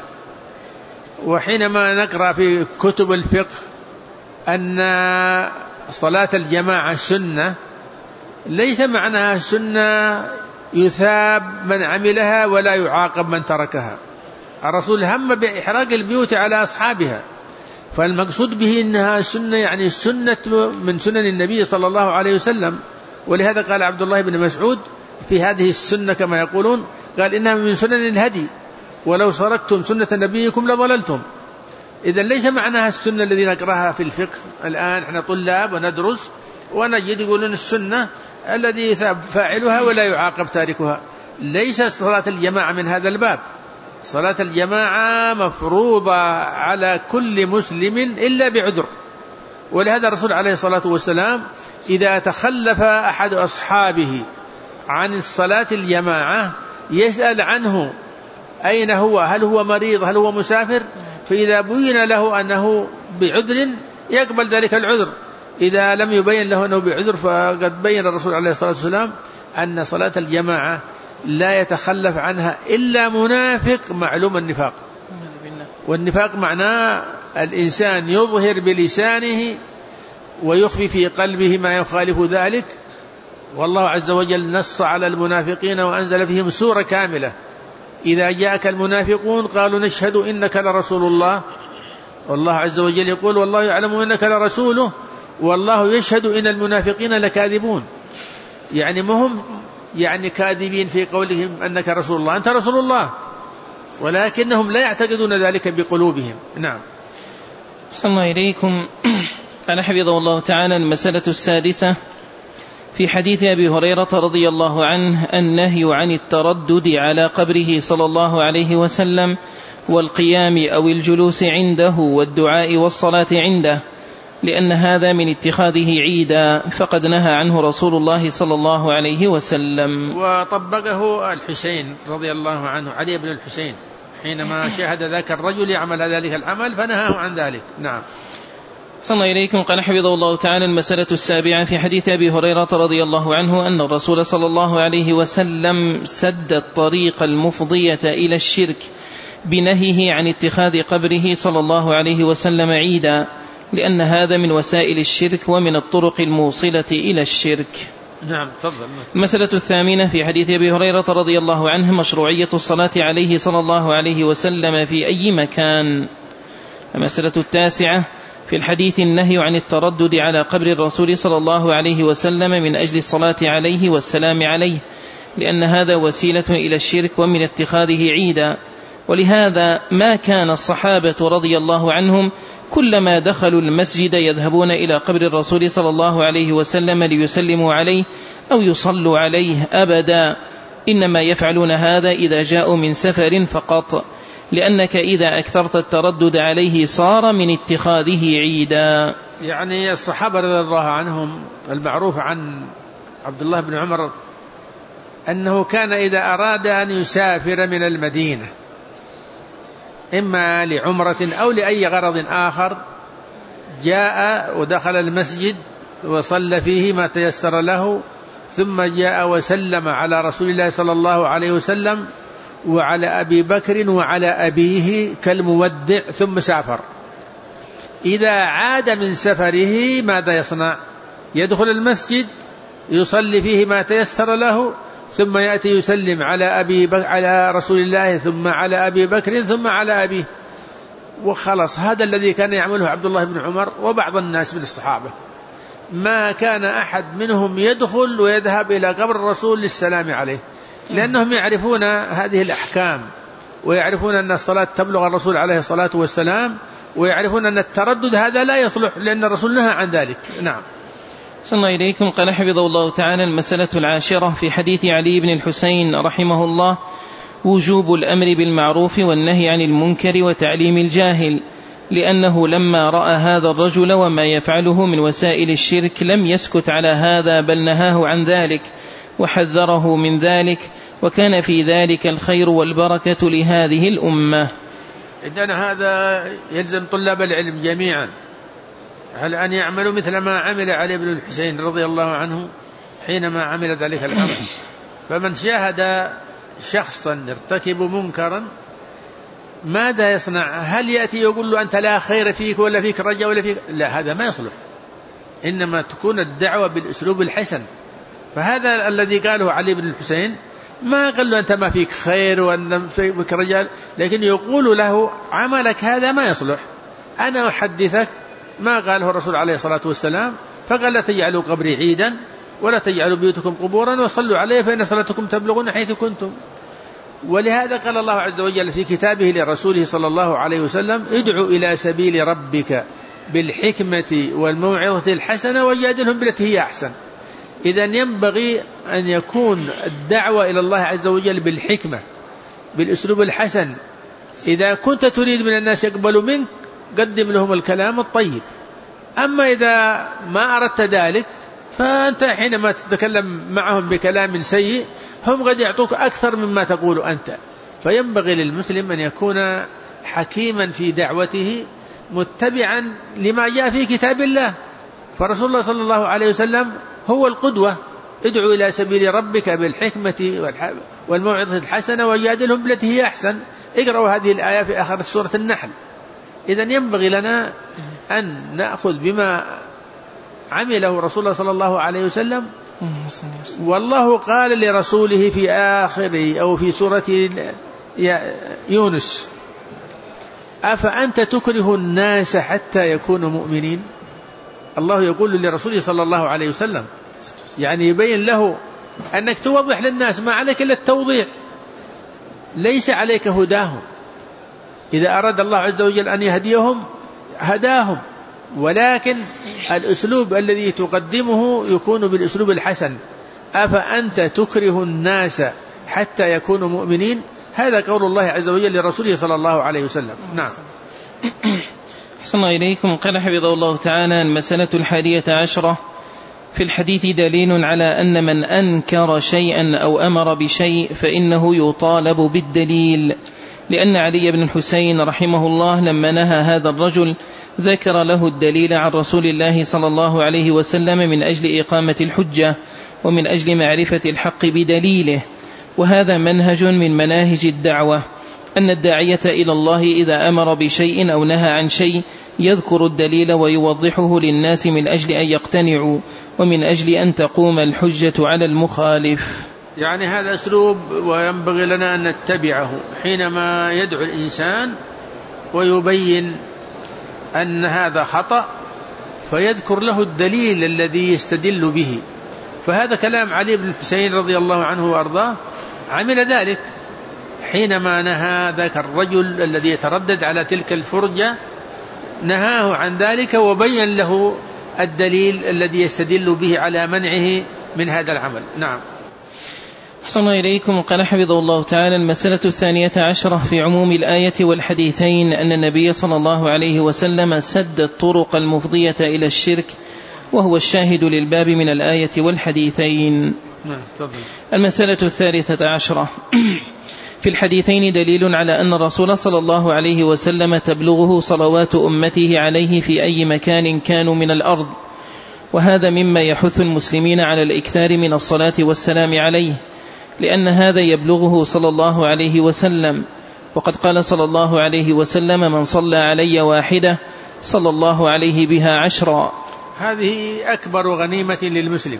وحينما نقرأ في كتب الفقه أن صلاة الجماعة سنة، ليس معناها سنة يثاب من عملها ولا يعاقب من تركها. الرسول هم بإحراق البيوت على أصحابها، فالمقصود به إنها سنة، يعني سنة من سنن النبي صلى الله عليه وسلم. ولهذا قال عبد الله بن مسعود في هذه السنة كما يقولون، قال: إنها من سنن الهدي، ولو سرقتم سنة نبيكم لضللتم. إذن ليس معناها السنة الذي نقرأها في الفقه الآن، احنا طلاب وندرس ونجد يقولون السنة الذي يثاب فاعلها ولا يعاقب تاركها. ليس صلاة الجماعة من هذا الباب. صلاة الجماعة مفروضة على كل مسلم إلا بعذر. ولهذا الرسول عليه الصلاة والسلام إذا تخلف أحد أصحابه عن الصلاة الجماعة يسأل عنه أين هو، هل هو مريض، هل هو مسافر، فإذا بين له أنه بعذر يقبل ذلك العذر. إذا لم يبين له أنه بعذر فقد بين الرسول عليه الصلاة والسلام أن صلاة الجماعة لا يتخلف عنها إلا منافق معلوم النفاق. والنفاق معناه الإنسان يظهر بلسانه ويخفي في قلبه ما يخالف ذلك. والله عز وجل نص على المنافقين وأنزل فيهم سورة كاملة: إذا جاءك المنافقون قالوا نشهد إنك لرسول الله. والله عز وجل يقول: والله يعلم إنك لرسوله والله يشهد إن المنافقين لكاذبون. يعني مهم يعني كاذبين في قولهم أنك رسول الله، أنت رسول الله، ولكنهم لا يعتقدون ذلك بقلوبهم. نعم. أحسن الله إليكم. قال حفظه الله تعالى: المسألة السادسة في حديث أبي هريرة رضي الله عنه النهي عن التردد على قبره صلى الله عليه وسلم والقيام أو الجلوس عنده والدعاء والصلاة عنده، لأن هذا من اتخاذه عيدا، فقد نهى عنه رسول الله صلى الله عليه وسلم. وطبقه الحسين رضي الله عنه، علي بن الحسين، حينما شاهد ذاك الرجل يعمل ذلك العمل فنهاه عن ذلك. نعم. صلى الله إليكم. قال حفظه الله تعالى: المسألة السابعة في حديث أبي هريرة رضي الله عنه أن الرسول صلى الله عليه وسلم سد الطريق المفضية إلى الشرك بنهيه عن اتخاذ قبره صلى الله عليه وسلم عيدا، لأن هذا من وسائل الشرك ومن الطرق الموصلة إلى الشرك. نعم. تفضل. المسألة الثامنة في حديث أبي هريرة رضي الله عنه مشروعية الصلاة عليه صلى الله عليه وسلم في أي مكان. المسألة التاسعة في الحديث النهي عن التردد على قبر الرسول صلى الله عليه وسلم من أجل الصلاة عليه والسلام عليه، لأن هذا وسيلة إلى الشرك ومن اتخاذه عيدا. ولهذا ما كان الصحابة رضي الله عنهم كلما دخلوا المسجد يذهبون إلى قبر الرسول صلى الله عليه وسلم ليسلموا عليه أو يصلوا عليه أبدا، إنما يفعلون هذا إذا جاءوا من سفر فقط، لأنك إذا أكثرت التردد عليه صار من اتخاذه عيدا. يعني الصحابة رضي الله عنهم المعروف عن عبد الله بن عمر أنه كان إذا أراد أن يسافر من المدينة إما لعمرة أو لأي غرض آخر جاء ودخل المسجد وصلى فيه ما تيسر له، ثم جاء وسلم على رسول الله صلى الله عليه وسلم وعلى أبي بكر وعلى أبيه كالمودع، ثم سافر. إذا عاد من سفره ماذا يصنع؟ يدخل المسجد يصلي فيه ما تيسر له، ثم يأتي يسلم على رسول الله، ثم على أبي بكر، ثم على أبيه، وخلص. هذا الذي كان يعمله عبد الله بن عمر وبعض الناس من الصحابة. ما كان أحد منهم يدخل ويذهب إلى قبر الرسول للسلام عليه، لأنهم يعرفون هذه الأحكام، ويعرفون أن الصلاة تبلغ الرسول عليه الصلاة والسلام، ويعرفون أن التردد هذا لا يصلح، لأن الرسول نهى عن ذلك. نعم. صلى الله إليكم. قال حفظه الله تعالى: المسألة العاشرة في حديث علي بن الحسين رحمه الله وجوب الأمر بالمعروف والنهي عن المنكر وتعليم الجاهل، لأنه لما رأى هذا الرجل وما يفعله من وسائل الشرك لم يسكت على هذا، بل نهاه عن ذلك وحذره من ذلك، وكان في ذلك الخير والبركة لهذه الأمة. إذن هذا يلزم طلاب العلم جميعا على أن يعملوا مثل ما عمل علي بن الحسين رضي الله عنه حينما عمل ذلك الأمر. فمن شاهد شخصا يرتكب منكرا ماذا يصنع؟ هل يأتي يقول له أنت لا خير فيك ولا فيك رجاء ولا فيك؟ لا، هذا ما يصلح. إنما تكون الدعوة بالأسلوب الحسن. فهذا الذي قاله علي بن الحسين ما قال له أنت ما فيك خير وأن فيك رجال، لكن يقول له عملك هذا ما يصلح. أنا أحدثك ما قاله الرسول عليه الصلاة والسلام، فقال لا تجعلوا قبري عيدا ولا تجعلوا بيوتكم قبورا وصلوا عليه فإن صلاتكم تبلغون حيث كنتم. ولهذا قال الله عز وجل في كتابه لرسوله صلى الله عليه وسلم: ادعو إلى سبيل ربك بالحكمة والموعظة الحسنة وجادلهم بالتي هي أحسن. إذن ينبغي أن يكون الدعوة إلى الله عز وجل بالحكمة بالأسلوب الحسن. إذا كنت تريد من الناس يقبلوا منك قدم لهم الكلام الطيب. أما إذا ما أردت ذلك فأنت حينما تتكلم معهم بكلام سيء هم قد يعطوك أكثر مما تقول أنت. فينبغي للمسلم أن يكون حكيما في دعوته متبعا لما جاء في كتاب الله. فرسول الله صلى الله عليه وسلم هو القدوة: ادعو إلى سبيل ربك بالحكمة والموعظة الحسنة وجادلهم بالتي هي أحسن. اقرأوا هذه الآية في آخر سورة النحل. إذن ينبغي لنا أن نأخذ بما عمله رسول الله صلى الله عليه وسلم. والله قال لرسوله في آخر أو في سورة يونس: أفأنت تكره الناس حتى يكونوا مؤمنين. الله يقول لرسوله صلى الله عليه وسلم، يعني يبين له أنك توضح للناس، ما عليك إلا التوضيح، ليس عليك هداهم. إذا أراد الله عز وجل أن يهديهم هداهم، ولكن الأسلوب الذي تقدمه يكون بالأسلوب الحسن. أفأنت تكره الناس حتى يكونوا مؤمنين؟ هذا قول الله عز وجل لرسوله صلى الله عليه وسلم. نعم. أحسن الله إليكم. قال حفظه الله تعالى: المسألة 11 في الحديث دليل على أن من أنكر شيئا أو أمر بشيء فإنه يطالب بالدليل، لأن علي بن الحسين رحمه الله لما نهى هذا الرجل ذكر له الدليل عن رسول الله صلى الله عليه وسلم من أجل إقامة الحجة ومن أجل معرفة الحق بدليله. وهذا منهج من مناهج الدعوة، أن الداعية إلى الله إذا أمر بشيء أو نهى عن شيء يذكر الدليل ويوضحه للناس من أجل أن يقتنعوا ومن أجل أن تقوم الحجة على المخالف. يعني هذا أسلوب وينبغي لنا أن نتبعه حينما يدعو الإنسان ويبين أن هذا خطأ، فيذكر له الدليل الذي يستدل به. فهذا كلام علي بن الحسين رضي الله عنه وأرضاه، عمل ذلك حينما نهى ذاك الرجل الذي يتردد على تلك الفرجة، نهاه عن ذلك وبين له الدليل الذي يستدل به على منعه من هذا العمل. نعم. أحسن الله إليكم. قال حفظه الله تعالى: المسألة 12 في عموم الآية والحديثين أن النبي صلى الله عليه وسلم سد الطرق المفضية إلى الشرك، وهو الشاهد للباب من الآية والحديثين. المسألة 13 في الحديثين دليل على أن الرسول صلى الله عليه وسلم تبلغه صلوات أمته عليه في أي مكان كانوا من الأرض، وهذا مما يحث المسلمين على الإكثار من الصلاة والسلام عليه، لأن هذا يبلغه صلى الله عليه وسلم. وقد قال صلى الله عليه وسلم: من صلى علي واحدة صلى الله عليه بها 10. هذه أكبر غنيمة للمسلم.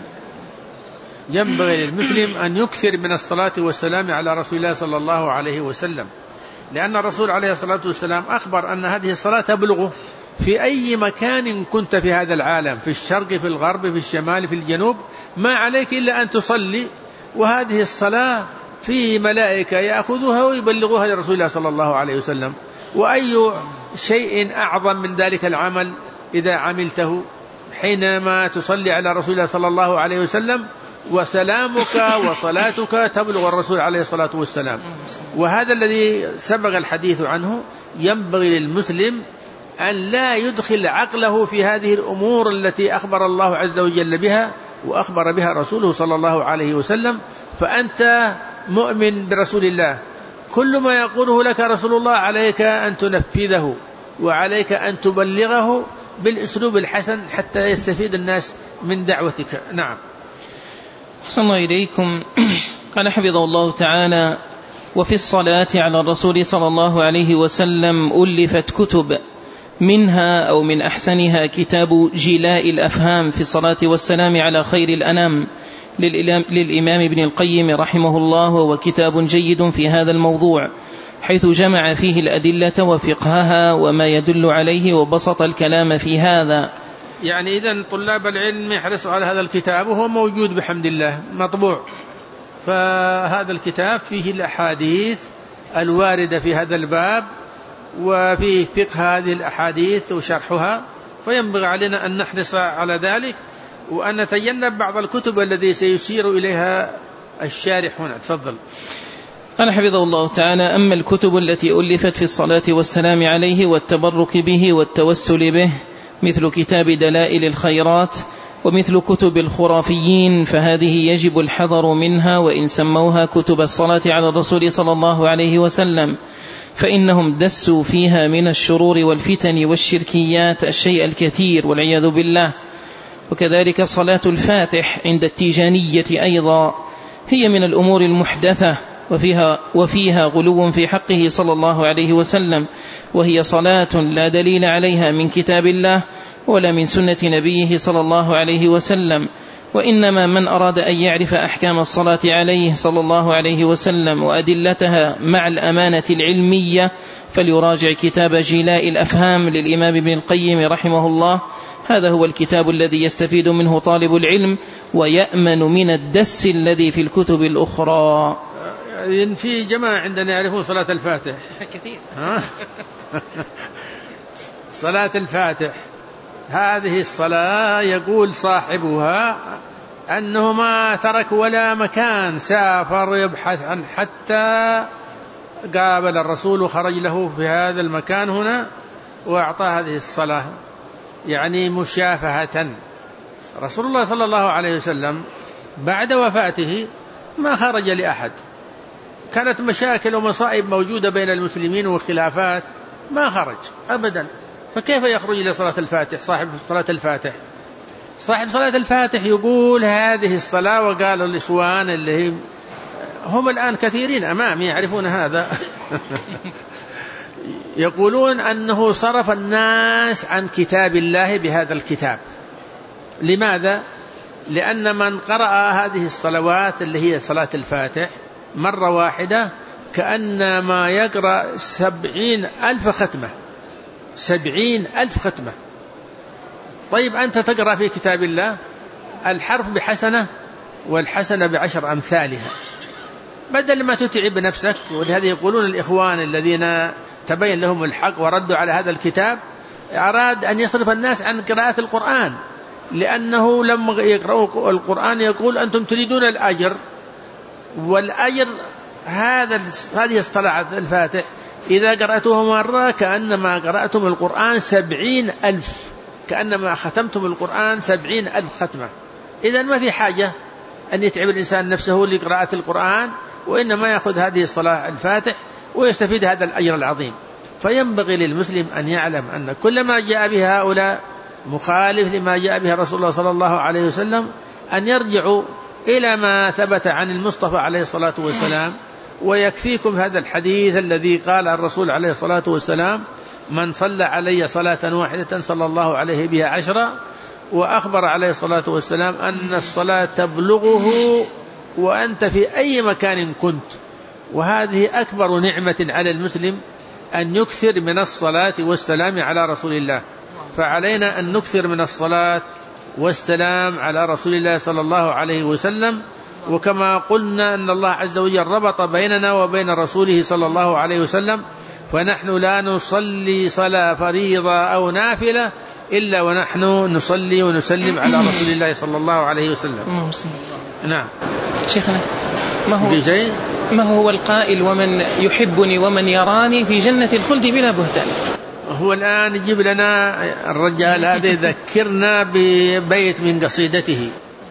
ينبغي للمسلم أن يكثر من الصلاة والسلام على رسول الله صلى الله عليه وسلم، لأن الرسول عليه الصلاة والسلام أخبر أن هذه الصلاة تبلغه في أي مكان كنت في هذا العالم، في الشرق في الغرب في الشمال في الجنوب، ما عليك إلا أن تصلي. وهذه الصلاة فيه ملائكة يأخذوها ويبلغوها لرسول الله صلى الله عليه وسلم. وأي شيء أعظم من ذلك العمل إذا عملته حينما تصلي على رسول الله صلى الله عليه وسلم، وسلامك وصلاتك تبلغ الرسول عليه الصلاة والسلام. وهذا الذي سبق الحديث عنه. ينبغي للمسلم أن لا يدخل عقله في هذه الأمور التي أخبر الله عز وجل بها وأخبر بها رسوله صلى الله عليه وسلم. فأنت مؤمن برسول الله، كل ما يقوله لك رسول الله عليك أن تنفذه وعليك أن تبلغه بالأسلوب الحسن حتى يستفيد الناس من دعوتك. نعم. أحسن الله إليكم. قال حفظه الله تعالى: وفي الصلاة على الرسول صلى الله عليه وسلم ألفت كتب، منها أو من أحسنها كتاب جلاء الأفهام في الصلاة والسلام على خير الأنام للإمام ابن القيم رحمه الله، وهو كتاب جيد في هذا الموضوع، حيث جمع فيه الأدلة وفقهها وما يدل عليه وبسط الكلام في هذا. يعني إذن طلاب العلم يحرصوا على هذا الكتاب، وهو موجود بحمد الله مطبوع. فهذا الكتاب فيه الأحاديث الواردة في هذا الباب، وفيه فقه هذه الأحاديث وشرحها، فينبغي علينا أن نحرص على ذلك وأن نتجنب بعض الكتب التي سيشير إليها الشارح هنا. تفضل. قال حفظه الله تعالى: أما الكتب التي ألفت في الصلاة والسلام عليه والتبرك به والتوسل به، مثل كتاب دلائل الخيرات ومثل كتب الخرافيين، فهذه يجب الحذر منها، وإن سموها كتب الصلاة على الرسول صلى الله عليه وسلم، فإنهم دسوا فيها من الشرور والفتن والشركيات الشيء الكثير والعياذ بالله. وكذلك صلاة الفاتح عند التيجانية أيضا هي من الأمور المحدثة، وفيها غلو في حقه صلى الله عليه وسلم، وهي صلاة لا دليل عليها من كتاب الله ولا من سنة نبيه صلى الله عليه وسلم. وإنما من أراد أن يعرف أحكام الصلاة عليه صلى الله عليه وسلم وأدلتها مع الأمانة العلمية فليراجع كتاب جلاء الأفهام للإمام ابن القيم رحمه الله. هذا هو الكتاب الذي يستفيد منه طالب العلم ويأمن من الدس الذي في الكتب الأخرى. في جماعة عندنا يعرفون صلاة الفاتح كثير. صلاة الفاتح هذه الصلاة يقول صاحبها أنه ما ترك ولا مكان، سافر يبحث عن حتى قابل الرسول وخرج له في هذا المكان هنا وأعطى هذه الصلاة، يعني مشافهة. رسول الله صلى الله عليه وسلم بعد وفاته ما خرج لأحد، كانت مشاكل ومصائب موجودة بين المسلمين وخلافات، ما خرج أبدا، فكيف يخرج إلى صلاة الفاتح؟ صاحب صلاة الفاتح يقول هذه الصلاة، وقال الإخوان اللي هم الآن كثيرين أمامي يعرفون هذا يقولون أنه صرف الناس عن كتاب الله بهذا الكتاب. لماذا؟ لأن من قرأ هذه الصلوات اللي هي صلاة الفاتح مرة واحدة كأنما يقرأ 70,000 ختمة. 70,000 ختمة. طيب أنت تقرأ في كتاب الله الحرف بحسنة والحسنة ب10 أمثالها، بدل ما تتعب نفسك. ولهذا يقولون الإخوان الذين تبين لهم الحق وردوا على هذا الكتاب أراد أن يصرف الناس عن قراءة القرآن، لأنه لما يقرأوا القرآن يقول أنتم تريدون الأجر، والأجر هذه الصلاة الفاتح إذا قرأتوها مرة كأنما قرأتم القرآن 70,000، كأنما ختمتم القرآن 70,000 ختمة. إذن ما في حاجة أن يتعب الإنسان نفسه لقراءة القرآن، وإنما يأخذ هذه الصلاة الفاتح ويستفيد هذا الأجر العظيم. فينبغي للمسلم أن يعلم أن كل ما جاء به هؤلاء مخالف لما جاء به رسول الله صلى الله عليه وسلم، أن يرجعوا إلى ما ثبت عن المصطفى عليه الصلاة والسلام. ويكفيكم هذا الحديث الذي قال الرسول عليه الصلاة والسلام: من صلى علي صلاة واحدة صلى الله عليه بها 10. وأخبر عليه الصلاة والسلام أن الصلاة تبلغه وأنت في أي مكان كنت. وهذه أكبر نعمة على المسلم أن يكثر من الصلاة والسلام على رسول الله. فعلينا أن نكثر من الصلاة والسلام على رسول الله صلى الله عليه وسلم. وكما قلنا أن الله عز وجل ربط بيننا وبين رسوله صلى الله عليه وسلم، فنحن لا نصلي صلاة فريضة أو نافلة إلا ونحن نصلي ونسلم على رسول الله صلى الله عليه وسلم. نعم شيخنا، ما هو القائل ومن يحبني ومن يراني في جنة الخلد بلا بهتان؟ هو الآن يجيب لنا الرجال هذا يذكرنا ببيت من قصيدته،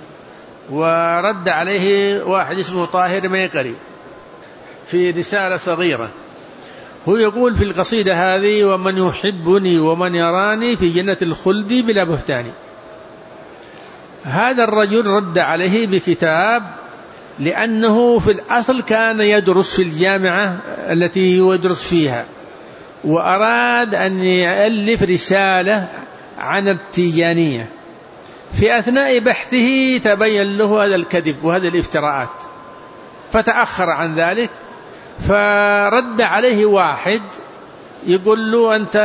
ورد عليه واحد اسمه طاهر ميقري في رسالة صغيرة. هو يقول في القصيدة هذه: ومن يحبني ومن يراني في جنة الخلد بلا بهتان. هذا الرجل رد عليه بكتاب، لأنه في الأصل كان يدرس في الجامعة التي يدرس فيها، وأراد أن يألف رسالة عن التيجانية. في أثناء بحثه تبين له هذا الكذب وهذه الافتراءات، فتأخر عن ذلك. فرد عليه واحد يقول له: أنت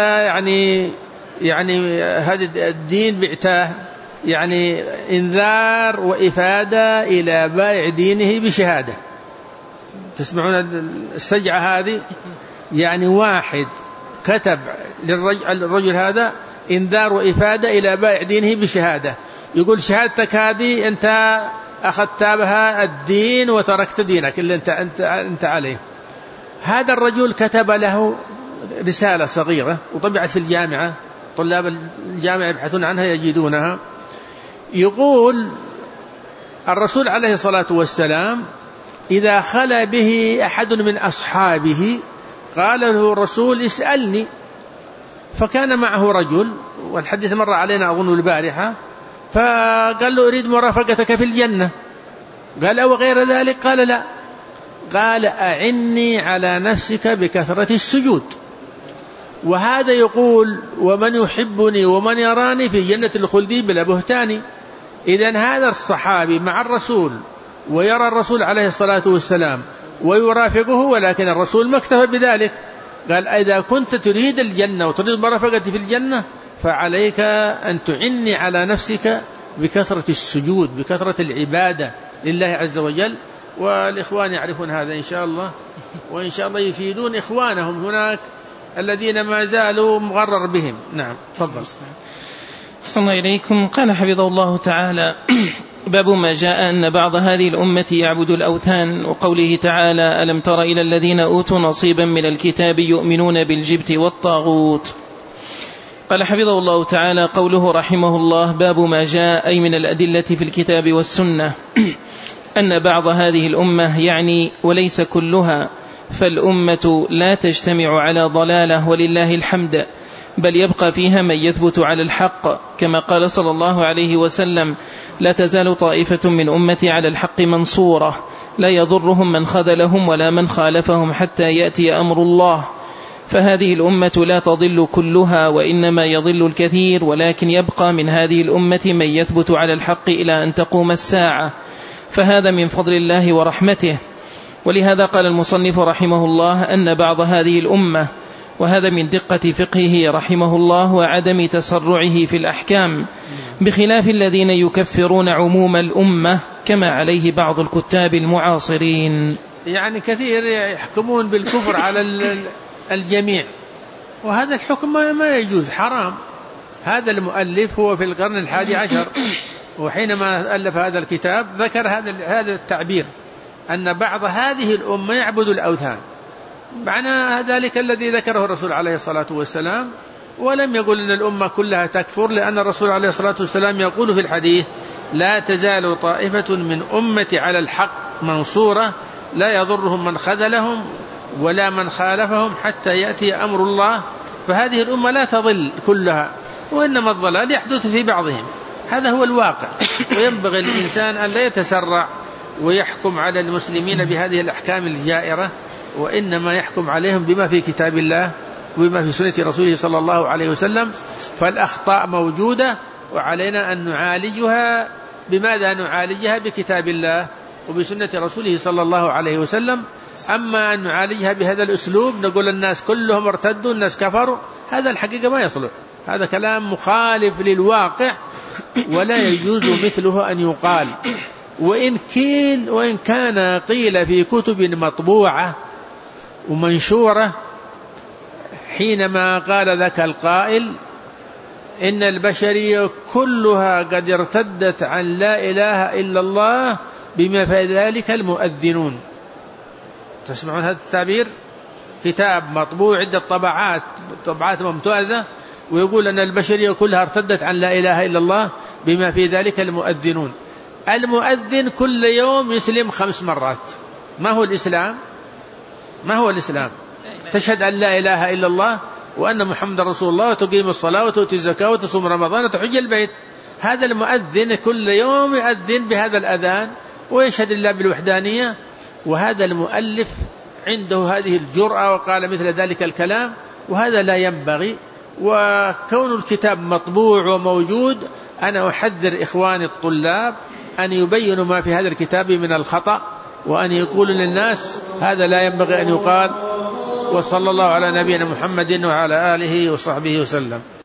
يعني هذا الدين بعته يعني إنذار وإفادة إلى بائع دينه بشهادة. تسمعون السجعة هذه؟ يعني واحد كتب للرجل هذا إنذار وإفادة إلى بائع دينه بشهادة، يقول شهادتك هذه أنت أخذت بها الدين وتركت دينك اللي أنت عليه. هذا الرجل كتب له رسالة صغيرة وطبعت في الجامعة، طلاب الجامعة يبحثون عنها يجدونها. يقول الرسول عليه الصلاة والسلام إذا خلى به أحد من أصحابه قال له الرسول: اسألني. فكان معه رجل، والحديث مر علينا أظن البارحة، فقال له: أريد مرافقتك في الجنة. قال: أو غير ذلك؟ قال: لا. قال: أعني على نفسك بكثرة السجود. وهذا يقول: ومن يحبني ومن يراني في جنة الخلد بلا بهتان. إذن هذا الصحابي مع الرسول ويرى الرسول عليه الصلاة والسلام ويرافقه، ولكن الرسول ما اكتفى بذلك، قال: إذا كنت تريد الجنة وتريد مرافقتي في الجنة فعليك أن تعني على نفسك بكثرة السجود، بكثرة العبادة لله عز وجل. والإخوان يعرفون هذا إن شاء الله، وإن شاء الله يفيدون إخوانهم هناك الذين ما زالوا مغرر بهم. نعم تفضل. أحسن إليكم. قال حفظه الله تعالى: باب ما جاء أن بعض هذه الأمة يعبد الأوثان، وقوله تعالى: ألم تر إلى الذين أوتوا نصيبا من الكتاب يؤمنون بالجبت والطاغوت. قال حفظه الله تعالى: قوله رحمه الله: باب ما جاء أي من الأدلة في الكتاب والسنة أن بعض هذه الأمة، يعني وليس كلها، فالأمة لا تجتمع على ضلالة ولله الحمد، بل يبقى فيها من يثبت على الحق، كما قال صلى الله عليه وسلم: لا تزال طائفة من أمتي على الحق منصورة، لا يضرهم من خذلهم ولا من خالفهم حتى يأتي أمر الله. فهذه الأمة لا تضل كلها، وإنما يضل الكثير، ولكن يبقى من هذه الأمة من يثبت على الحق إلى أن تقوم الساعة، فهذا من فضل الله ورحمته. ولهذا قال المصنف رحمه الله أن بعض هذه الأمة، وهذا من دقة فقهه رحمه الله وعدم تسرعه في الأحكام، بخلاف الذين يكفرون عموم الأمة كما عليه بعض الكتاب المعاصرين. يعني كثير يحكمون بالكفر على الجميع، وهذا الحكم ما يجوز، حرام. هذا المؤلف هو في القرن 11، وحينما ألف هذا الكتاب ذكر هذا التعبير، أن بعض هذه الأمة يعبد الأوثان، معنى ذلك الذي ذكره الرسول عليه الصلاة والسلام، ولم يقل أن الأمة كلها تكفر، لأن الرسول عليه الصلاة والسلام يقول في الحديث: لا تزال طائفة من أمتي على الحق منصورة، لا يضرهم من خذلهم ولا من خالفهم حتى يأتي أمر الله. فهذه الأمة لا تضل كلها، وإنما الضلال يحدث في بعضهم، هذا هو الواقع. وينبغي الإنسان أن لا يتسرع ويحكم على المسلمين بهذه الأحكام الجائرة، وإنما يحكم عليهم بما في كتاب الله وبما في سنة رسوله صلى الله عليه وسلم. فالأخطاء موجودة، وعلينا أن نعالجها. بماذا نعالجها؟ بكتاب الله وبسنة رسوله صلى الله عليه وسلم. أما أن نعالجها بهذا الأسلوب، نقول الناس كلهم ارتدوا، الناس كفروا، هذا الحقيقة ما يصلح، هذا كلام مخالف للواقع، ولا يجوز مثله أن يقال. وإن كان قيل في كتب مطبوعة ومنشورة، حينما قال ذاك القائل: إن البشرية كلها قد ارتدت عن لا إله إلا الله بما في ذلك المؤذنون. تسمعون هذا التعبير؟ كتاب مطبوع عدة طبعات ممتازة، ويقول أن البشرية كلها ارتدت عن لا إله إلا الله بما في ذلك المؤذنون. المؤذن كل يوم يسلم 5 مرات. ما هو الإسلام؟ ما هو الإسلام؟ تشهد أن لا إله إلا الله وأن محمد رسول الله، وتقيم الصلاة وتؤتي الزكاة وتصوم رمضان وتحج البيت. هذا المؤذن كل يوم يؤذن بهذا الأذان ويشهد الله بالوحدانية، وهذا المؤلف عنده هذه الجرأة وقال مثل ذلك الكلام، وهذا لا ينبغي. وكون الكتاب مطبوع وموجود، أنا أحذر إخواني الطلاب أن يبينوا ما في هذا الكتاب من الخطأ، وأن يقولوا للناس هذا لا ينبغي أن يقال. وصلى الله على نبينا محمد وعلى آله وصحبه وسلم.